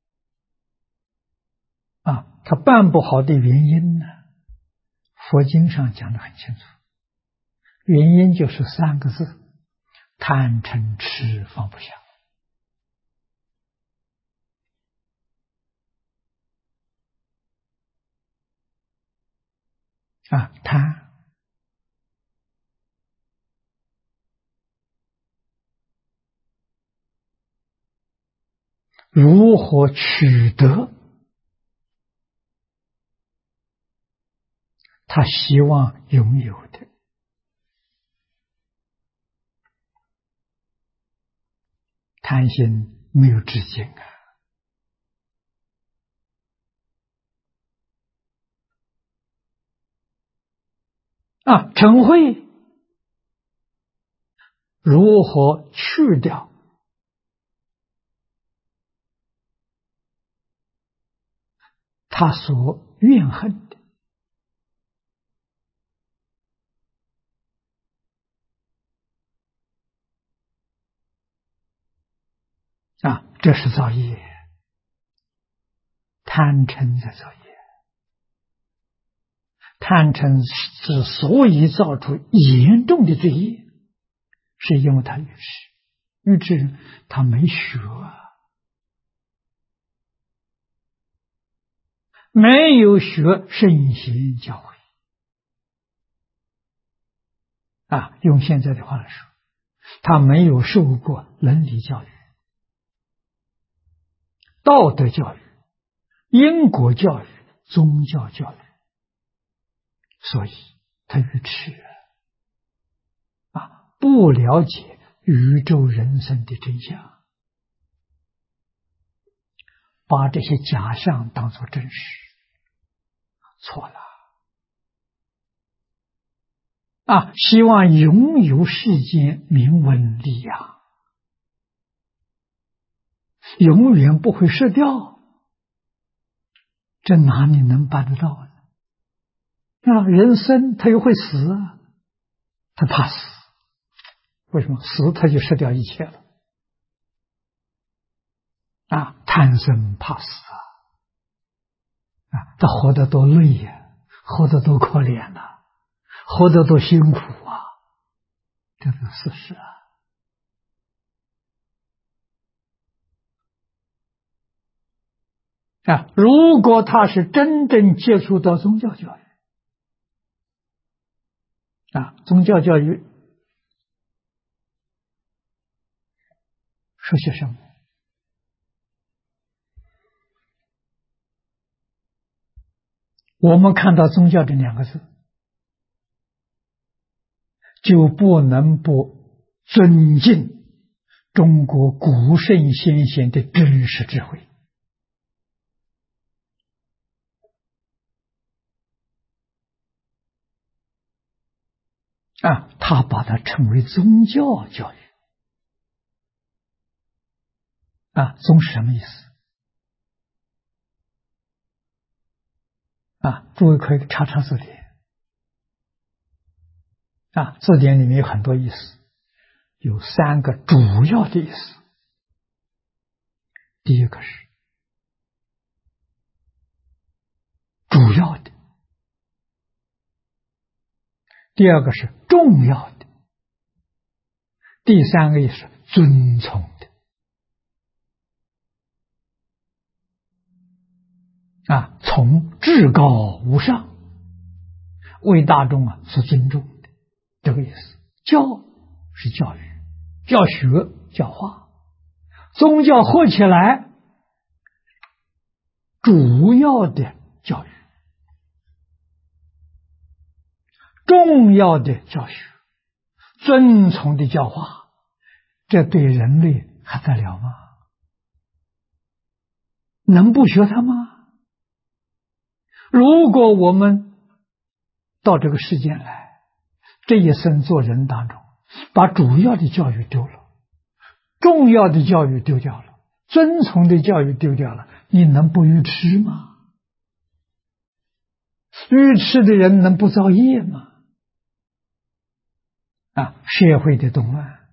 他办不好的原因呢？佛经上讲得很清楚，原因就是三个字：贪嗔痴放不下。贪如何取得他希望拥有的？贪心没有止境嗔恚如何去掉他所怨恨的？这是造业，贪嗔在造业。贪嗔之所以造出严重的罪业，是因为他愚痴人他没学没有学圣贤教诲用现在的话来说，他没有受过伦理教育、道德教育、因果教育、宗教教育， 所以他愚痴不了解宇宙人生的真相，把这些假象当作真实，错了希望拥有世间名闻利养，永远不会失掉，这哪里能办得到呢？人生他又会死他怕死，为什么？死他就失掉一切了贪生怕死他活得多累活得多可怜活得多辛苦这是事实如果他是真正接触到宗教教育宗教教育说些什么？我们看到宗教这两个字，就不能不尊敬中国古圣先贤的真实智慧他把它称为宗教教育宗是什么意思诸位可以查查字典字典里面有很多意思，有3个主要的意思。第一个是主要的，第二个是重要的，第3个也是尊崇的从至高无上为大众所尊重的这个意思。教是教育、教学、教化，宗教合起来主要的教育、重要的教学、尊崇的教化，这对人类还得了吗？能不学它吗？如果我们到这个世间来，这一生做人当中，把主要的教育丢了，重要的教育丢掉了，尊崇的教育丢掉了，你能不愚痴吗？愚痴的人能不造业吗？社会的动乱，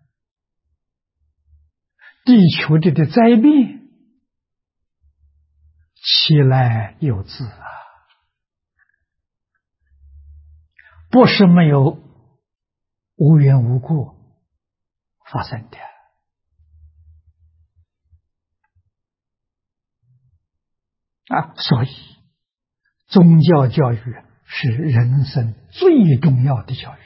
地球的灾变，其来有自不是没有无缘无故发生的所以宗教教育是人生最重要的教育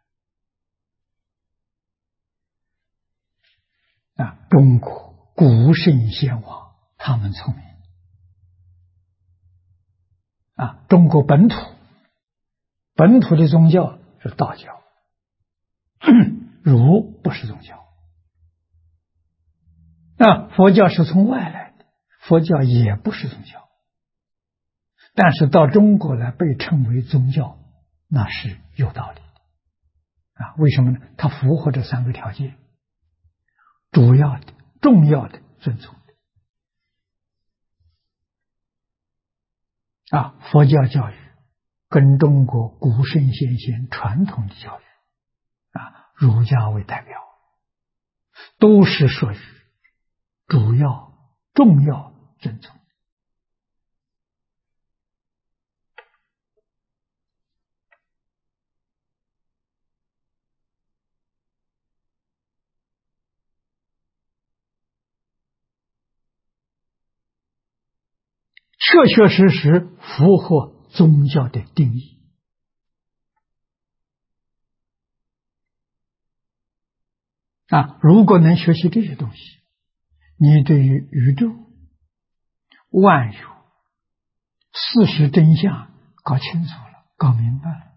中国古圣先王他们聪明中国本土的宗教是道教儒不是宗教佛教是从外来的，佛教也不是宗教，但是到中国来被称为宗教，那是有道理的为什么呢？它符合这3个条件，主要的、重要的、尊崇的佛教教育跟中国古圣先贤传统的教育儒家为代表，都是属于主要、重要、尊崇。确确实实符合宗教的定义如果能学习这些东西，你对于宇宙万有事实真相搞清楚了，搞明白了，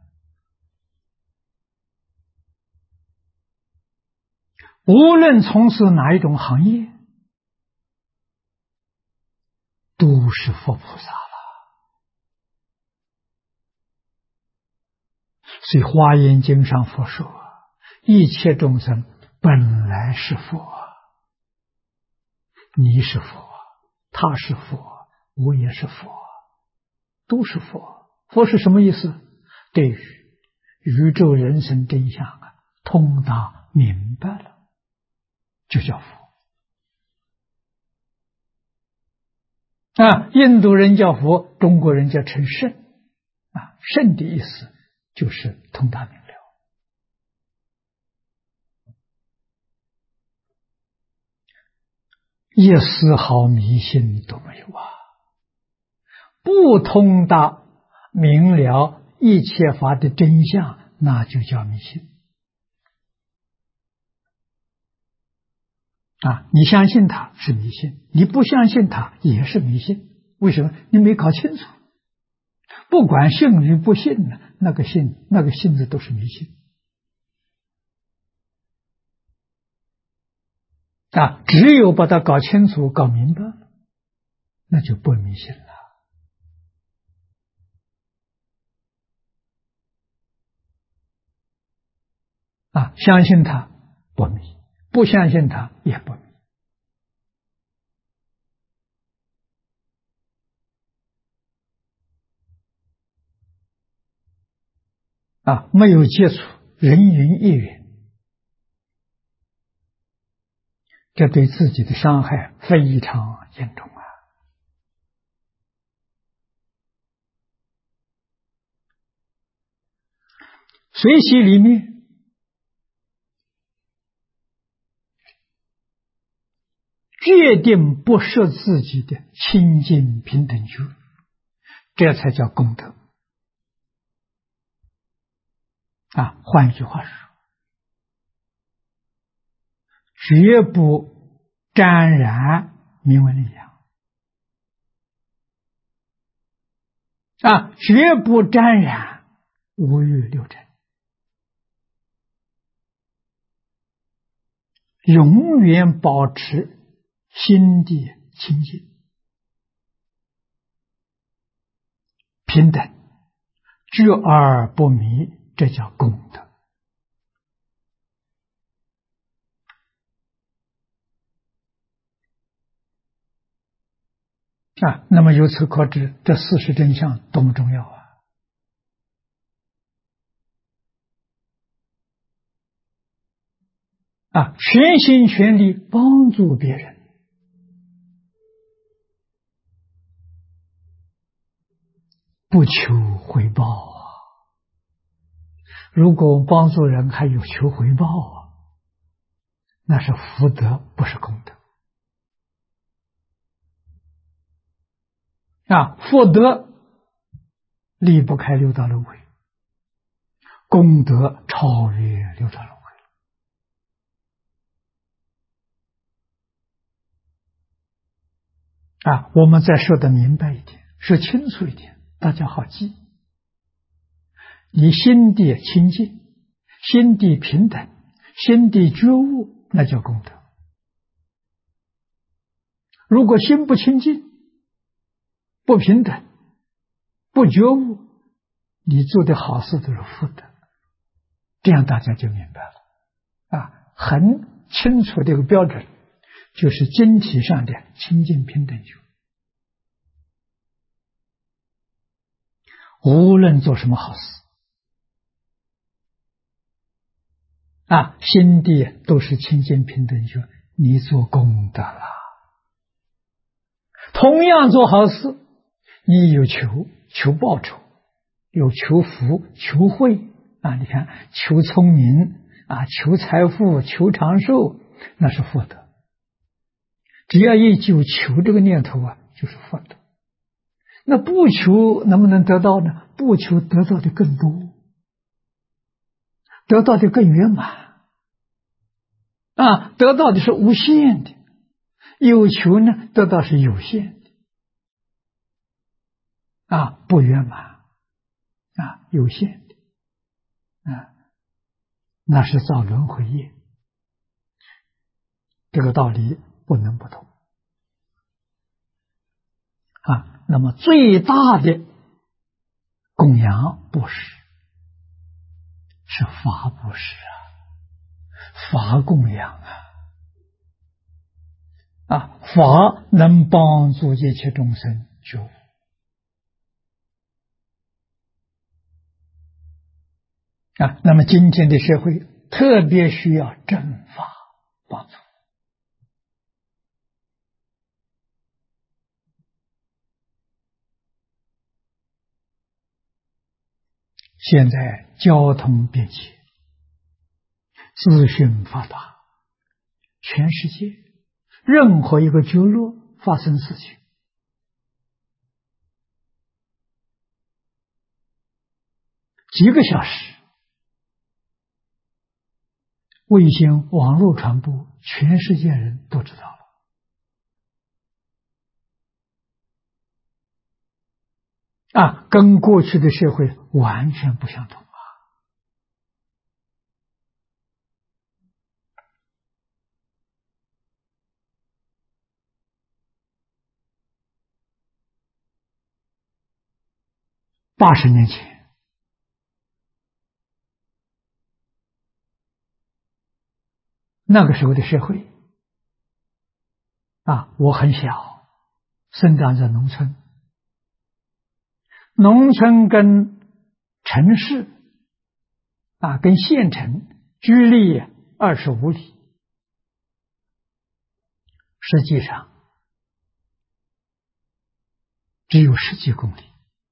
无论从事哪一种行业，都是佛菩萨了。所以《华严经》上佛说，一切众生本来是佛，你是佛，他是佛，我也是佛，都是佛。佛是什么意思？对于宇宙人生真相啊，通达明白了，就叫佛。印度人叫佛，中国人叫成圣。圣的意思就是通达明了，一丝毫迷信都没有啊！不通达明了一切法的真相，那就叫迷信你相信它是迷信，你不相信它也是迷信。为什么？你没搞清楚。不管信与不信呢，那个信字都是迷信只有把它搞清楚、搞明白了，那就不迷信了相信它不迷，不相信它也不迷没有接触，人云亦云，这对自己的伤害非常严重随习里面决定不设自己的清净平等觉，这才叫功德换一句话说，绝不沾染名闻利养绝不沾染五欲六尘，永远保持心地清净平等，觉而不迷，这叫功德那么由此可知，这四实真相多么重要全心全力帮助别人，不求回报如果帮助人还有求回报那是福德，不是功德福德离不开六道轮回，功德超越六道轮回我们再说得明白一点，说清楚一点，大家好记。你心地清净，心地平等，心地觉悟，那叫功德。如果心不清净，不平等，不觉悟，你做的好事都是福德，这样大家就明白了很清楚的一个标准，就是经体上的清净平等觉。无论做什么好事心地都是清净平等觉，你做功德了。同样做好事，你有求报酬，有求福、求慧你看求聪明求财富、求长寿，那是福德。只要一就求这个念头就是福德。那不求能不能得到呢？不求得到的更多，得到的更圆满得到的是无限的。有求呢，得到是有限的不圆满有限的那是造轮回业。 这个道理不能不懂啊。那么最大的供养布施是法布施啊，法供养啊，法能帮助一切众生觉悟啊。那么今天的社会特别需要正法帮助。现在交通便捷，资讯发达，全世界任何一个角落发生事情，几个小时，卫星网络传播，全世界人都知道了啊，跟过去的社会完全不相同80年前，那个时候的社会啊，我很小，生长在农村，农村跟城市啊，跟县城距离25里，实际上只有10几公里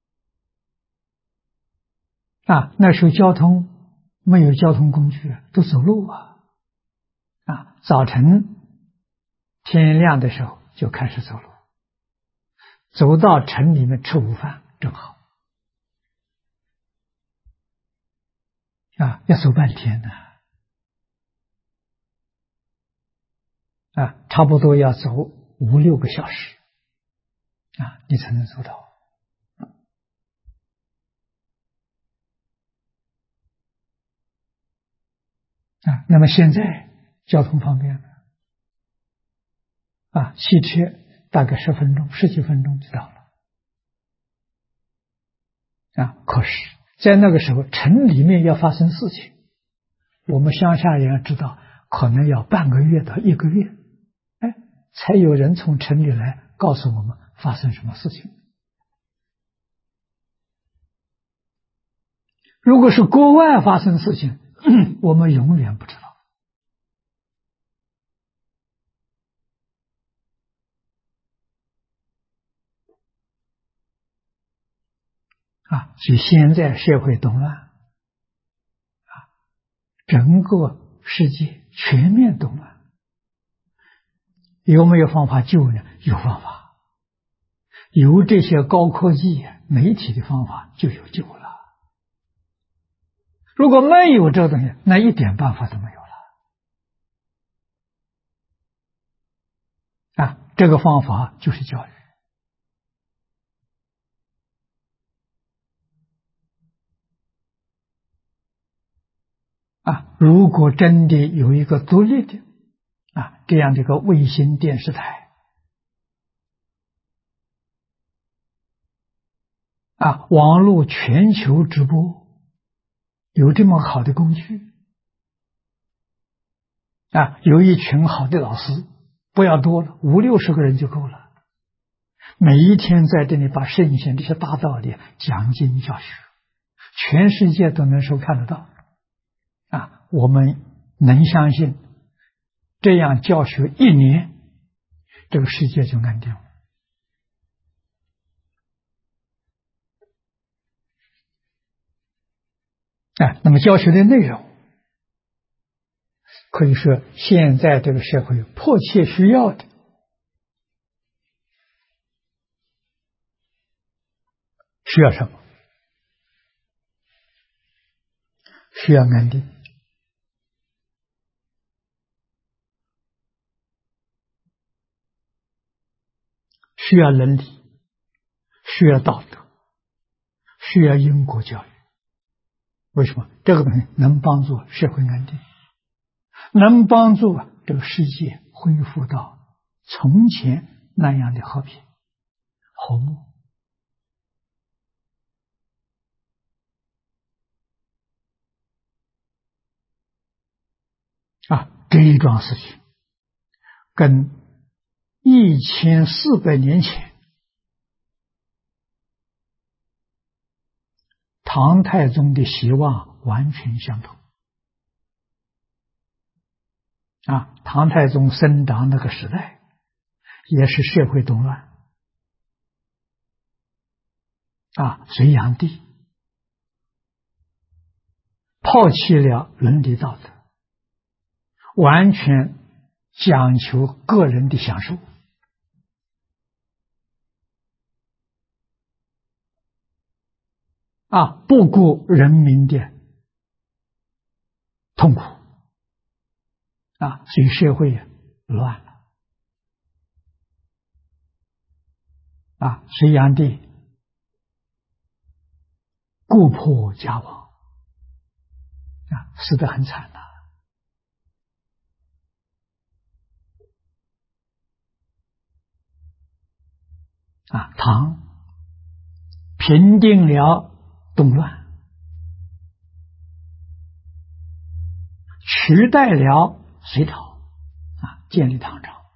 啊。那时候交通没有交通工具，都走路啊。早晨天亮的时候就开始走路，走到城里面吃午饭正好啊，要走半天呢啊，差不多要走5、6个小时啊，你才能走到啊。那么现在交通方便了啊，汽车大概10分钟、10几分钟就到了啊。可是，在那个时候，城里面要发生事情，我们乡下人知道，可能要半个月到1个月，才有人从城里来告诉我们发生什么事情。如果是国外发生事情，我们永远不知道啊。所以现在社会动乱啊，整个世界全面动乱，有没有方法救呢？有方法，有这些高科技媒体的方法就有救了。如果没有这个东西，那一点办法都没有了啊。这个方法就是教育啊。如果真的有一个独立的啊这样的一个卫星电视台啊，网络全球直播，有这么好的工具啊，有一群好的老师，不要多了，50、60个人就够了。每一天在这里把圣贤这些大道理讲经教学，全世界都能收看得到啊。我们能相信这样教学1年，这个世界就安定了啊。那么教学的内容可以说现在这个社会迫切需要的，需要什么？需要安定，需要伦理，需要道德，需要因果教育。为什么？这个东西能帮助社会安定，能帮助这个世界恢复到从前那样的和平和睦。这一桩事情跟1400年前唐太宗的希望完全相同。唐太宗生长那个时代也是社会动乱，隋炀帝抛弃了伦理道德，完全讲求个人的享受，不顾人民的痛苦，所以社会乱了。隋炀帝故破家亡，死得很惨的。唐平定了动乱，取代了隋朝，建立唐朝。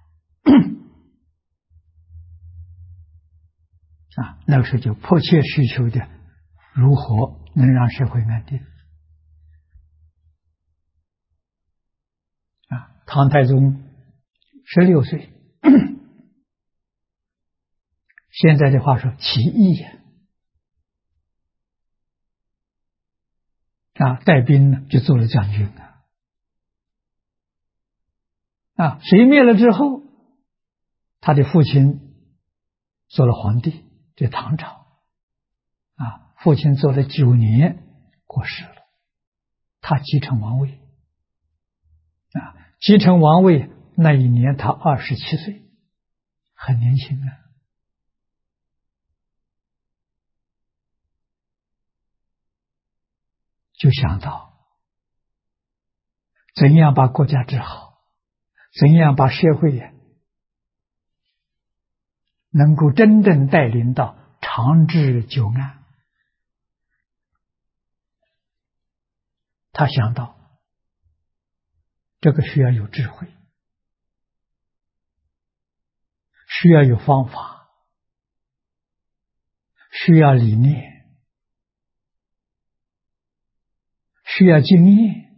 那个时候就迫切需求的如何能让社会安定。唐太宗16岁，现在的话说起义带兵呢就做了将军隋灭了之后，他的父亲做了皇帝，这唐朝父亲做了9年过世了，他继承王位继承王位那一年他27岁，很年轻就想到怎样把国家治好，怎样把社会能够真正带领到长治久安。他想到这个需要有智慧，需要有方法，需要理念，需要经验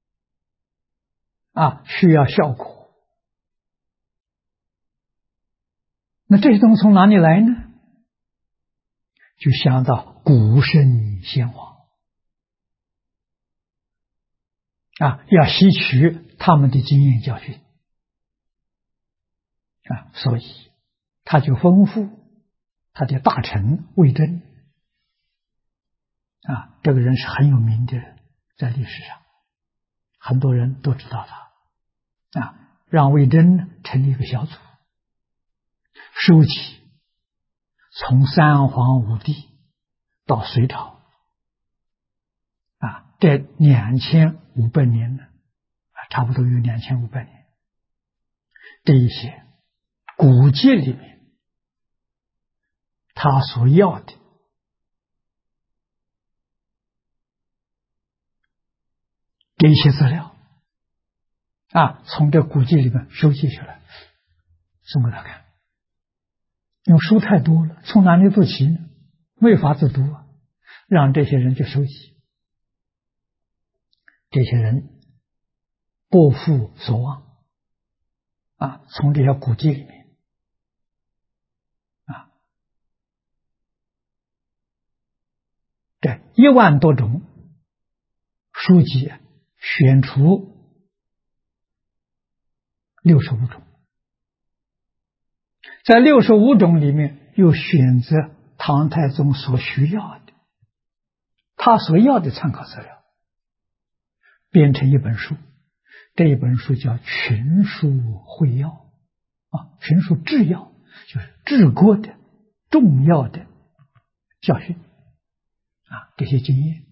需要效果。那这些东西从哪里来呢？就想到古圣先王要吸取他们的经验教训所以他就吩咐他的大臣魏征这个人是很有名的人，在历史上很多人都知道他让魏征成立一个小组，收集从三皇五帝到隋朝这2500年呢，差不多有2500年，这一些古籍里面他所要的这一些资料从这古籍里面收集出来送给他看。因为书太多了，从哪里做起呢？没法子读让这些人去收集。这些人不负所望从这些古籍里面这1万多种书籍选出65种，在65种里面又选择唐太宗所需要的，他所要的参考资料，编成一本书。这一本书叫《群书会要》群书治要，就是治国的重要的教训这些经验。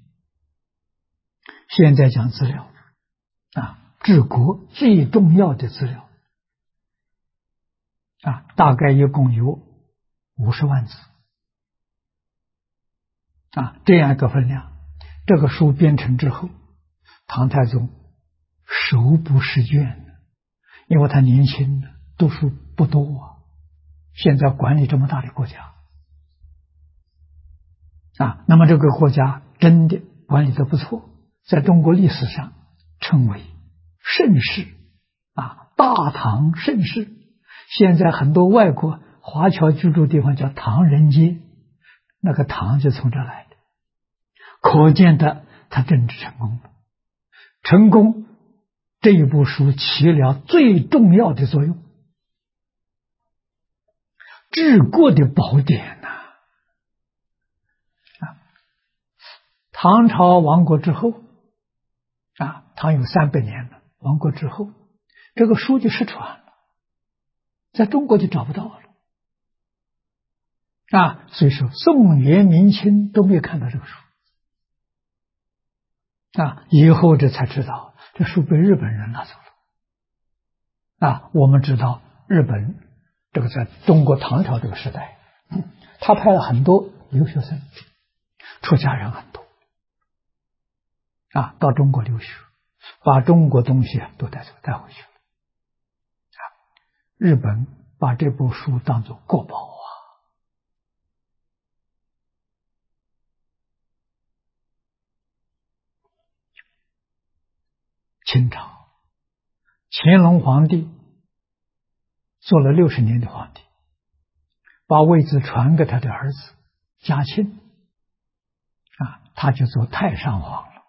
现在讲资料治国最重要的资料大概一共有50万字这样一个分量。这个书编成之后，唐太宗手不释卷，因为他年轻，读书不多现在管理这么大的国家那么这个国家真的管理得不错，在中国历史上称为盛世大唐盛世。现在很多外国华侨居住地方叫唐人街，那个唐就从这来的，可见的他政治成功了。成功这一部书起了最重要的作用，治国的宝典唐朝亡国之后唐有300年了，亡国之后这个书就失传了，在中国就找不到了所以说宋元明清都没有看到这个书以后这才知道这书被日本人拿走了我们知道日本这个在中国唐朝这个时代他派了很多留学生，出家人很多到中国留学，把中国东西都带回去了日本把这部书当作国宝清朝乾隆皇帝做了60年的皇帝，把位子传给他的儿子嘉庆他就做太上皇了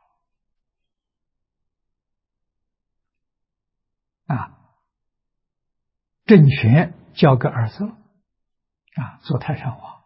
政权交给儿子了做太上皇。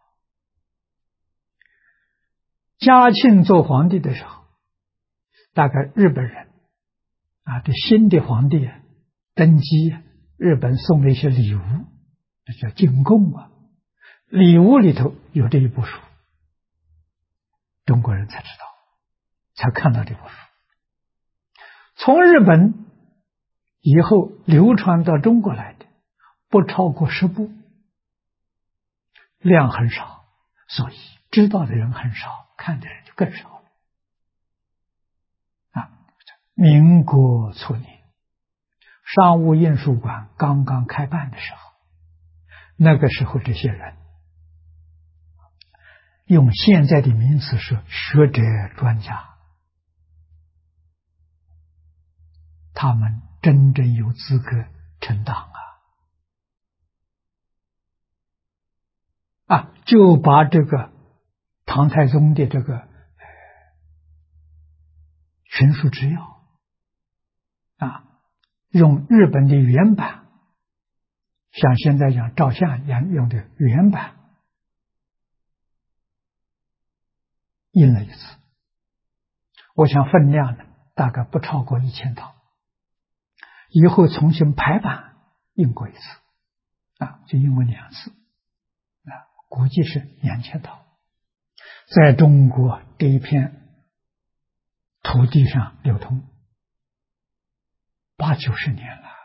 嘉庆做皇帝的时候，大概日本人这新的皇帝登基，日本送了一些礼物，这叫进贡礼物里头有这一部书，中国人才知道，才看到这部书。从日本以后流传到中国来的不超过10部，量很少，所以知道的人很少，看的人就更少了民国初年，商务印书馆刚刚开办的时候，那个时候这些人用现在的名词是学者专家，他们真正有资格成党就把这个唐太宗的这个群书治要用日本的原版，像现在讲照相一样用的原版印了一次，我想分量呢大概不超过1000套，以后重新排版印过一次就印过2次估计是2000套，在中国这一片土地上流通80、90年了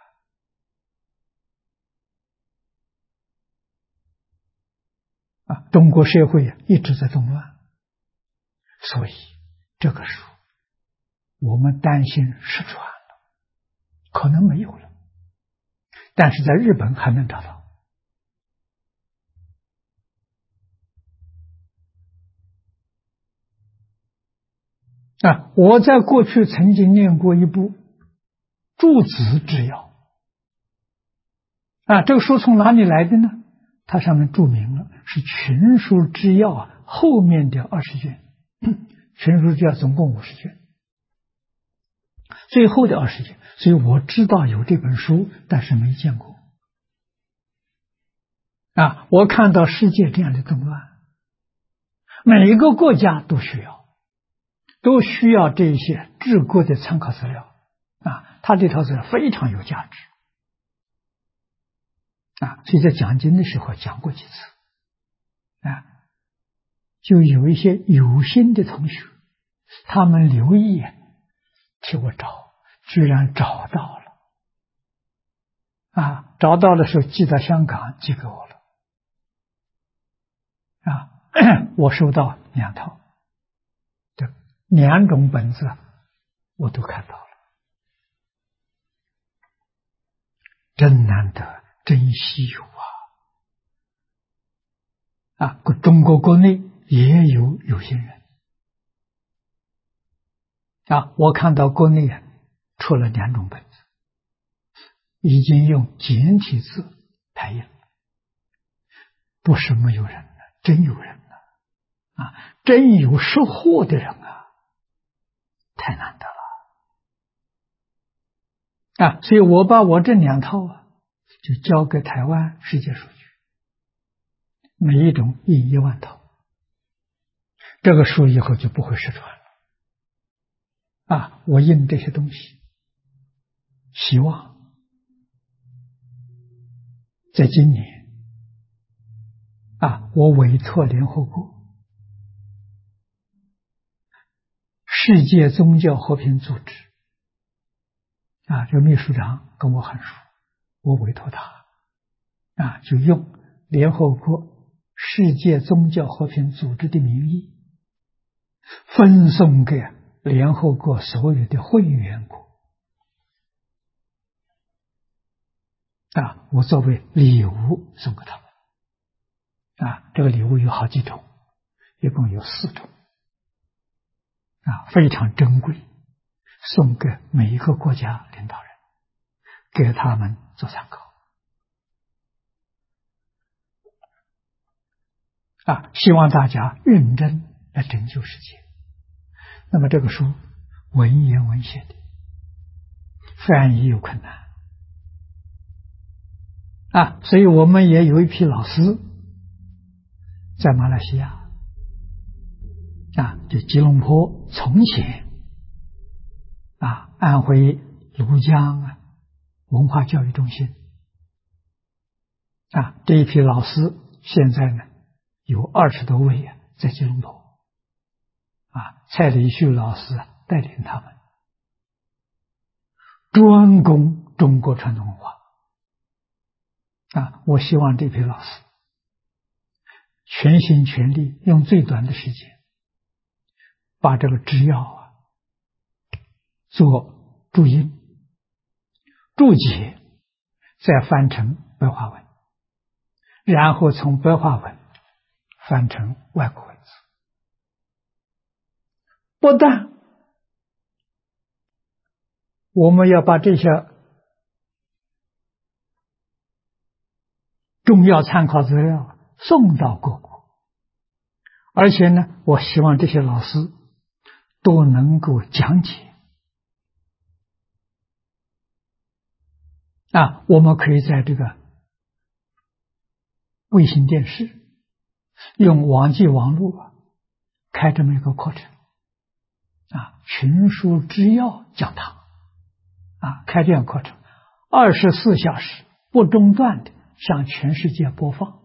中国社会一直在动乱，所以这个书我们担心失传了，可能没有了，但是在日本还能找到我在过去曾经念过一部诸子之要这个书从哪里来的呢？它上面注明了是群书之要后面的20卷，群书之要总共50卷，最后的20卷，所以我知道有这本书，但是没见过我看到世界这样的动乱，每一个国家都需要这些治国的参考资料它这套资料非常有价值所以在讲经的时候讲过几次就有一些有心的同学，他们留意替我找，居然找到了找到的时候寄到香港，寄给我了。我收到2套，这2种本子我都看到了，真难得，真稀有中国国内也有心人我看到国内出了2种本子，已经用简体字排印，不是没有人了，真有人了真有识货的人太难得了所以我把我这2套就交给台湾世界书局，每一种印1万套，这个书以后就不会失传了我印这些东西，希望在今年我委托联合国世界宗教和平组织这个秘书长跟我很熟，我委托他就用联合国世界宗教和平组织的名义分送给联合国所有的会员国我作为礼物送给他们这个礼物有好几种，一共有4种非常珍贵，送给每一个国家领导人，给他们做参考希望大家认真来拯救世界。那么这个书文言文写的，翻译有困难所以我们也有一批老师在马来西亚就吉隆坡、从前安徽庐江文化教育中心这一批老师现在呢有20多位在吉隆坡蔡礼旭老师带领他们专攻中国传统文化我希望这批老师全心全力用最短的时间把这个制要做注音注解，再翻成白话文，然后从白话文翻成外国文字，不但我们要把这些重要参考资料送到各国，而且呢，我希望这些老师都能够讲解我们可以在这个卫星电视用网际网络开这么一个课程群书之要讲堂开这样课程24小时不中断的向全世界播放，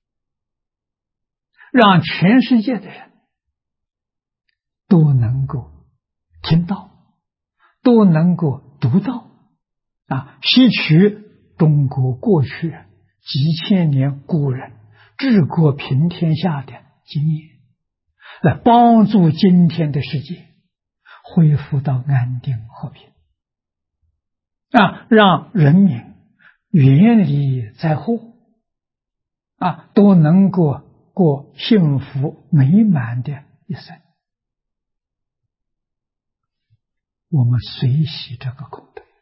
让全世界的人都能够听到，都能够读到吸取中国过去几千年古人治国平天下的经验，来帮助今天的世界恢复到安定和平让人民远离灾祸都能够过幸福美满的一生。我们随喜这个功德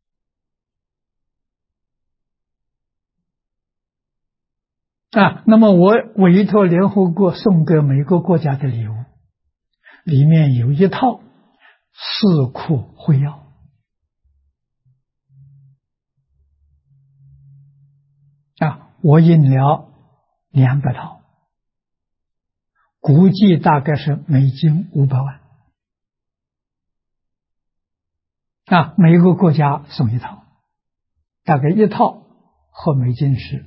那么我委托联合国送给每个国家的礼物，里面有一套四库会要我印了200套，估计大概是美金500万每个国家送一套，大概一套合美金是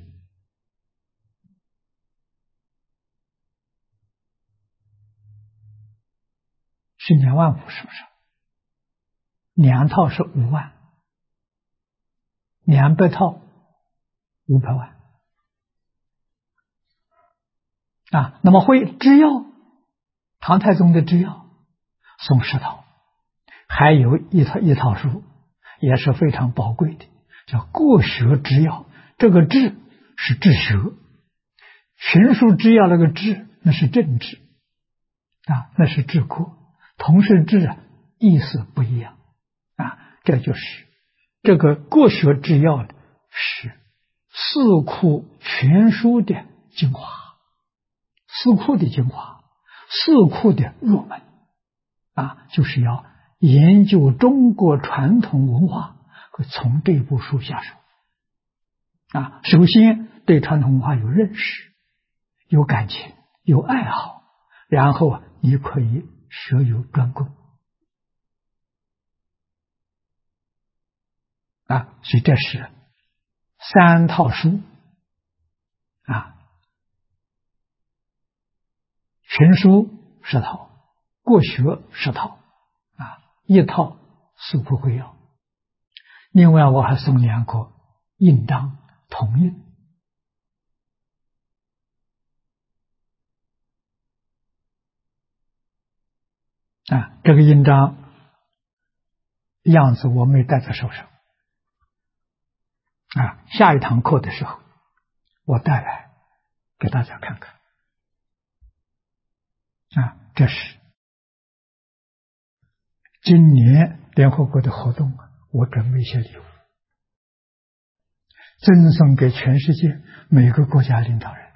2万5，是不是？2套是5万，200套 500万啊。那么会制药，唐太宗的制药送10套，还有一套书也是非常宝贵的，叫《国学制药》。这个治是治学，群书制药那个治那是政治啊，那是治国。同是治啊，意思不一样啊。这就是这个国学制药的是四库全书的精华，四库的精华，四库的入门啊，就是要研究中国传统文化，会从这部书下手啊。首先对传统文化有认识、有感情、有爱好，然后你可以学有专攻啊。所以这是3套书啊，群书10套，国学10套啊，1套四库会要。另外我还送2个印章铜印啊，这个印章样子我没戴在手上啊，下一堂课的时候我带来给大家看看啊。这是今年联合国的活动啊，我准备一些礼物赠送给全世界每个国家领导人，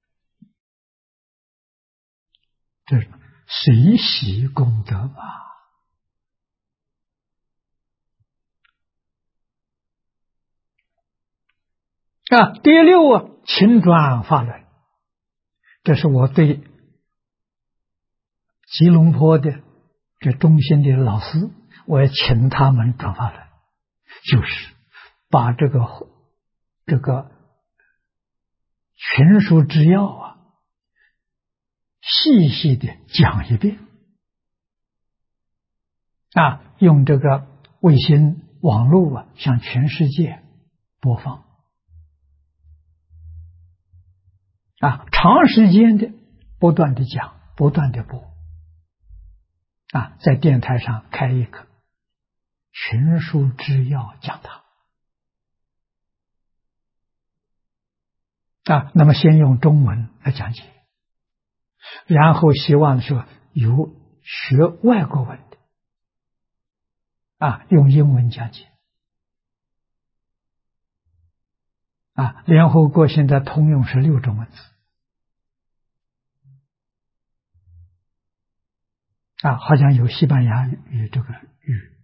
这随喜功德嘛啊。第6啊，勤转法轮，这是我对吉隆坡的这中心的老师，我要请他们转法轮，就是把这个群书制药啊，细细的讲一遍啊，用这个卫星网络啊，向全世界播放啊，长时间的不断的讲，不断的播啊，在电台上开一个群书制药讲堂啊。那么先用中文来讲解，然后希望说有学外国文的啊，用英文讲解啊。联合国现在通用是6种文字啊，好像有西班牙语这个语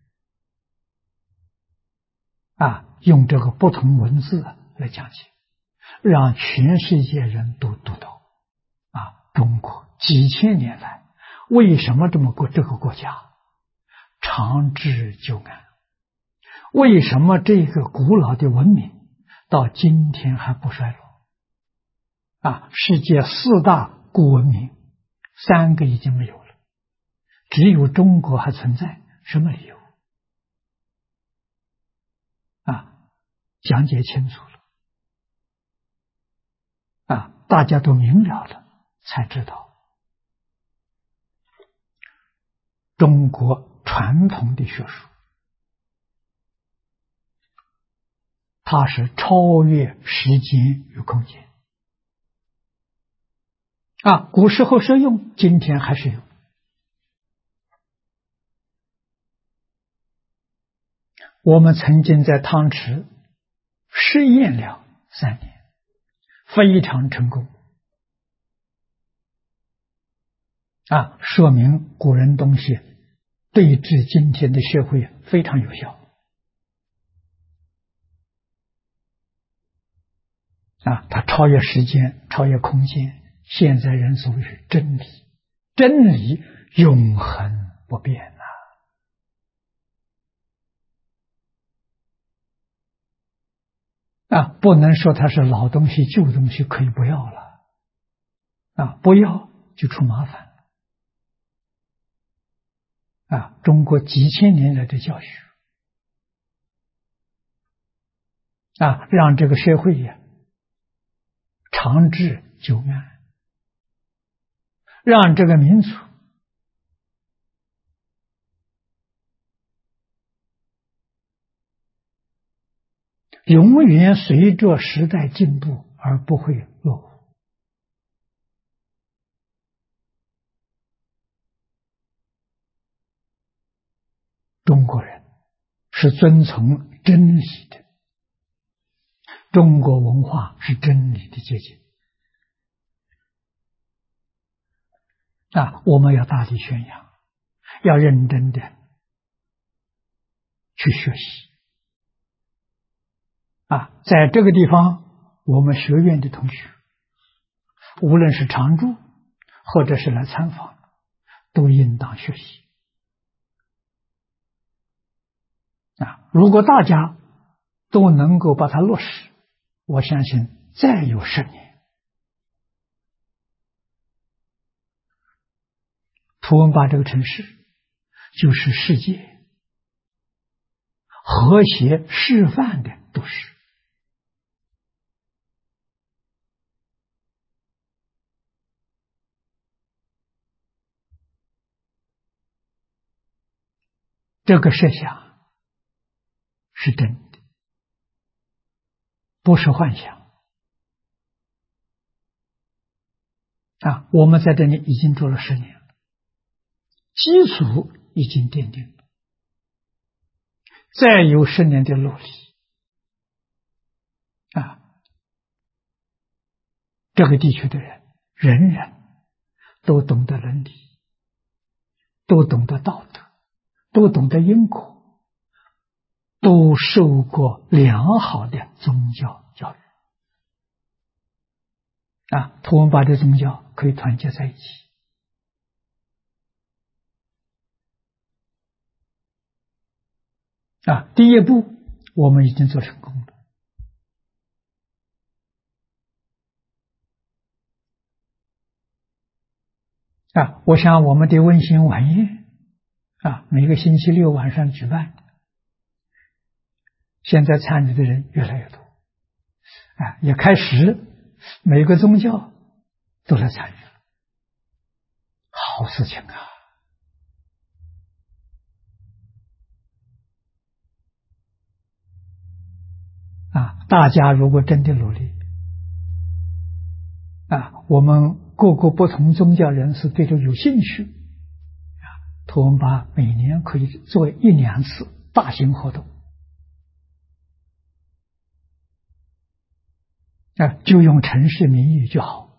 啊，用这个不同文字来讲解，让全世界人都读到啊。中国几千年来为什么这个国家长治久安？为什么这个古老的文明到今天还不衰落啊？世界4大古文明3个已经没有了，只有中国还存在，什么理由啊？讲解清楚了啊，大家都明了了，才知道中国传统的学术它是超越时间与空间啊，古时候是用，今天还是用。我们曾经在汤池试验了3年，非常成功啊，说明古人东西对治今天的社会非常有效啊，它超越时间，超越空间。现在人所谓是真理，真理永恒不变啊，不能说它是老东西、旧东西可以不要了啊，不要就出麻烦啊。中国几千年来的教学啊，让这个社会呀长治久安，让这个民族永远随着时代进步而不会落伍。中国人是遵从真理的，中国文化是真理的结晶我们要大力宣扬，要认真的去学习在这个地方，我们学院的同学，无论是常住或者是来参访，都应当学习如果大家都能够把它落实，我相信再有10年，图文巴这个城市就是世界和谐示范的都市。这个设想是真的，不是幻想我们在这里已经做了10年了，基础已经奠定了，再有10年的努力这个地区的人人人都懂得伦理，都懂得道德，都懂得因果，都受过良好的宗教教育图文巴的宗教可以团结在一起第一步我们已经做成功了我想我们的温馨晚宴每个星期六晚上举办，现在参与的人越来越多也开始每个宗教都来参与了，好事情大家如果真的努力我们各个不同宗教人士对这有兴趣图文巴每年可以做1-2次大型活动就用城市名誉就好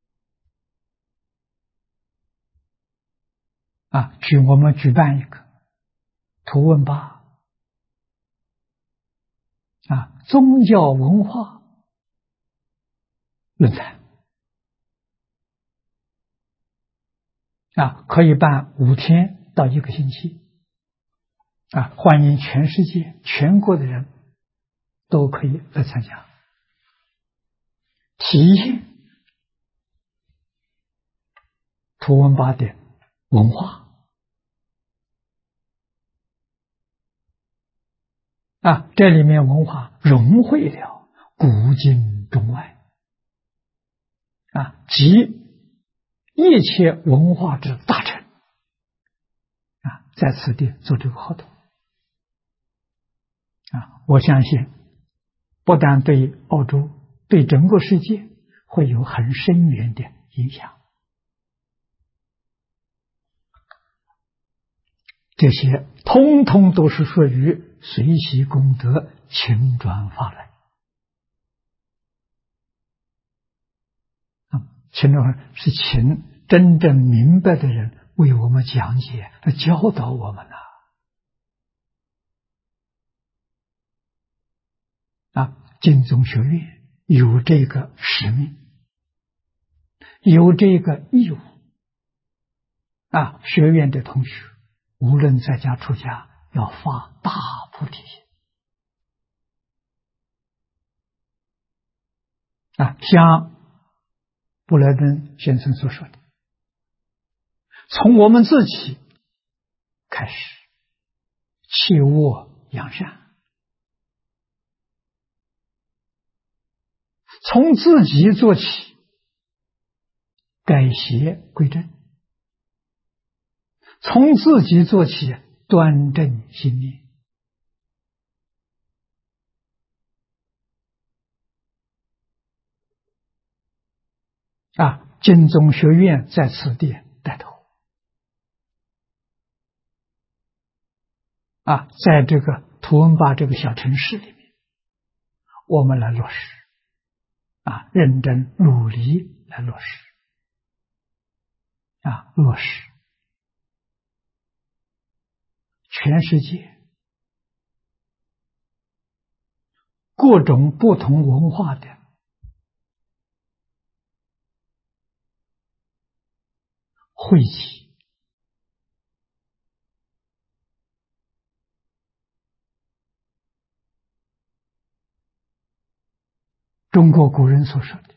我们举办一个图文巴宗教文化论坛可以办5天到1个星期欢迎全世界全国的人都可以来参加，体验图文巴的文化这里面文化融汇了古今中外集一切文化之大成在此地做这个活动我相信不但对澳洲，对整个世界会有很深远的影响。这些通通都是属于随喜功德请转法轮请转法是请真正明白的人为我们讲解和教导我们净宗学院有这个使命，有这个义务学院的同学无论在家出家要发大菩提心像布莱登先生所说的，从我们自己开始切勿扬善， 从自己做起，改邪归正，从自己做起，端正心念。净宗学院在此地带头。在这个图文坝这个小城市里面，我们来落实，认真努力来落实，落实全世界各种不同文化的汇集，中国古人所说的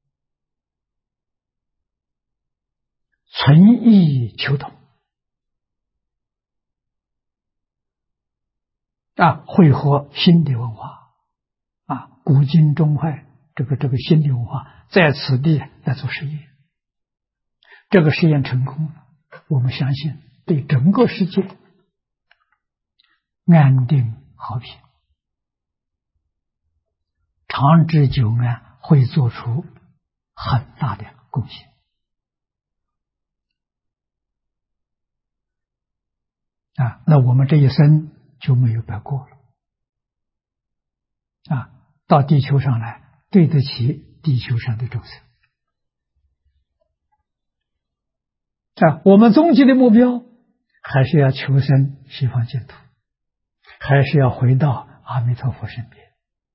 存异求同，汇合新的文化，古今中外这个新的文化在此地来做实验。这个实验成功了，我们相信对整个世界安定和平、长治久安会做出很大的贡献。那我们这一生就没有白过了。到地球上来，对得起地球上的众生。我们终极的目标还是要求生西方净土，还是要回到阿弥陀佛身边。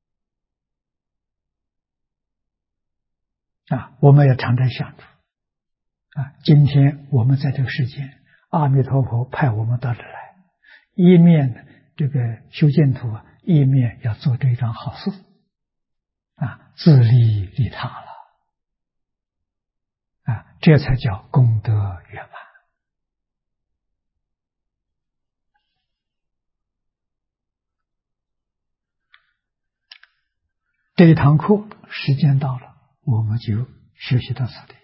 我们要常常想着，今天我们在这个世间，阿弥陀佛派我们到这来，一面这个修净土，一面要做这一桩好事，自利利他了，这才叫功德圆满。这一堂课时间到了，我们就学习到此地。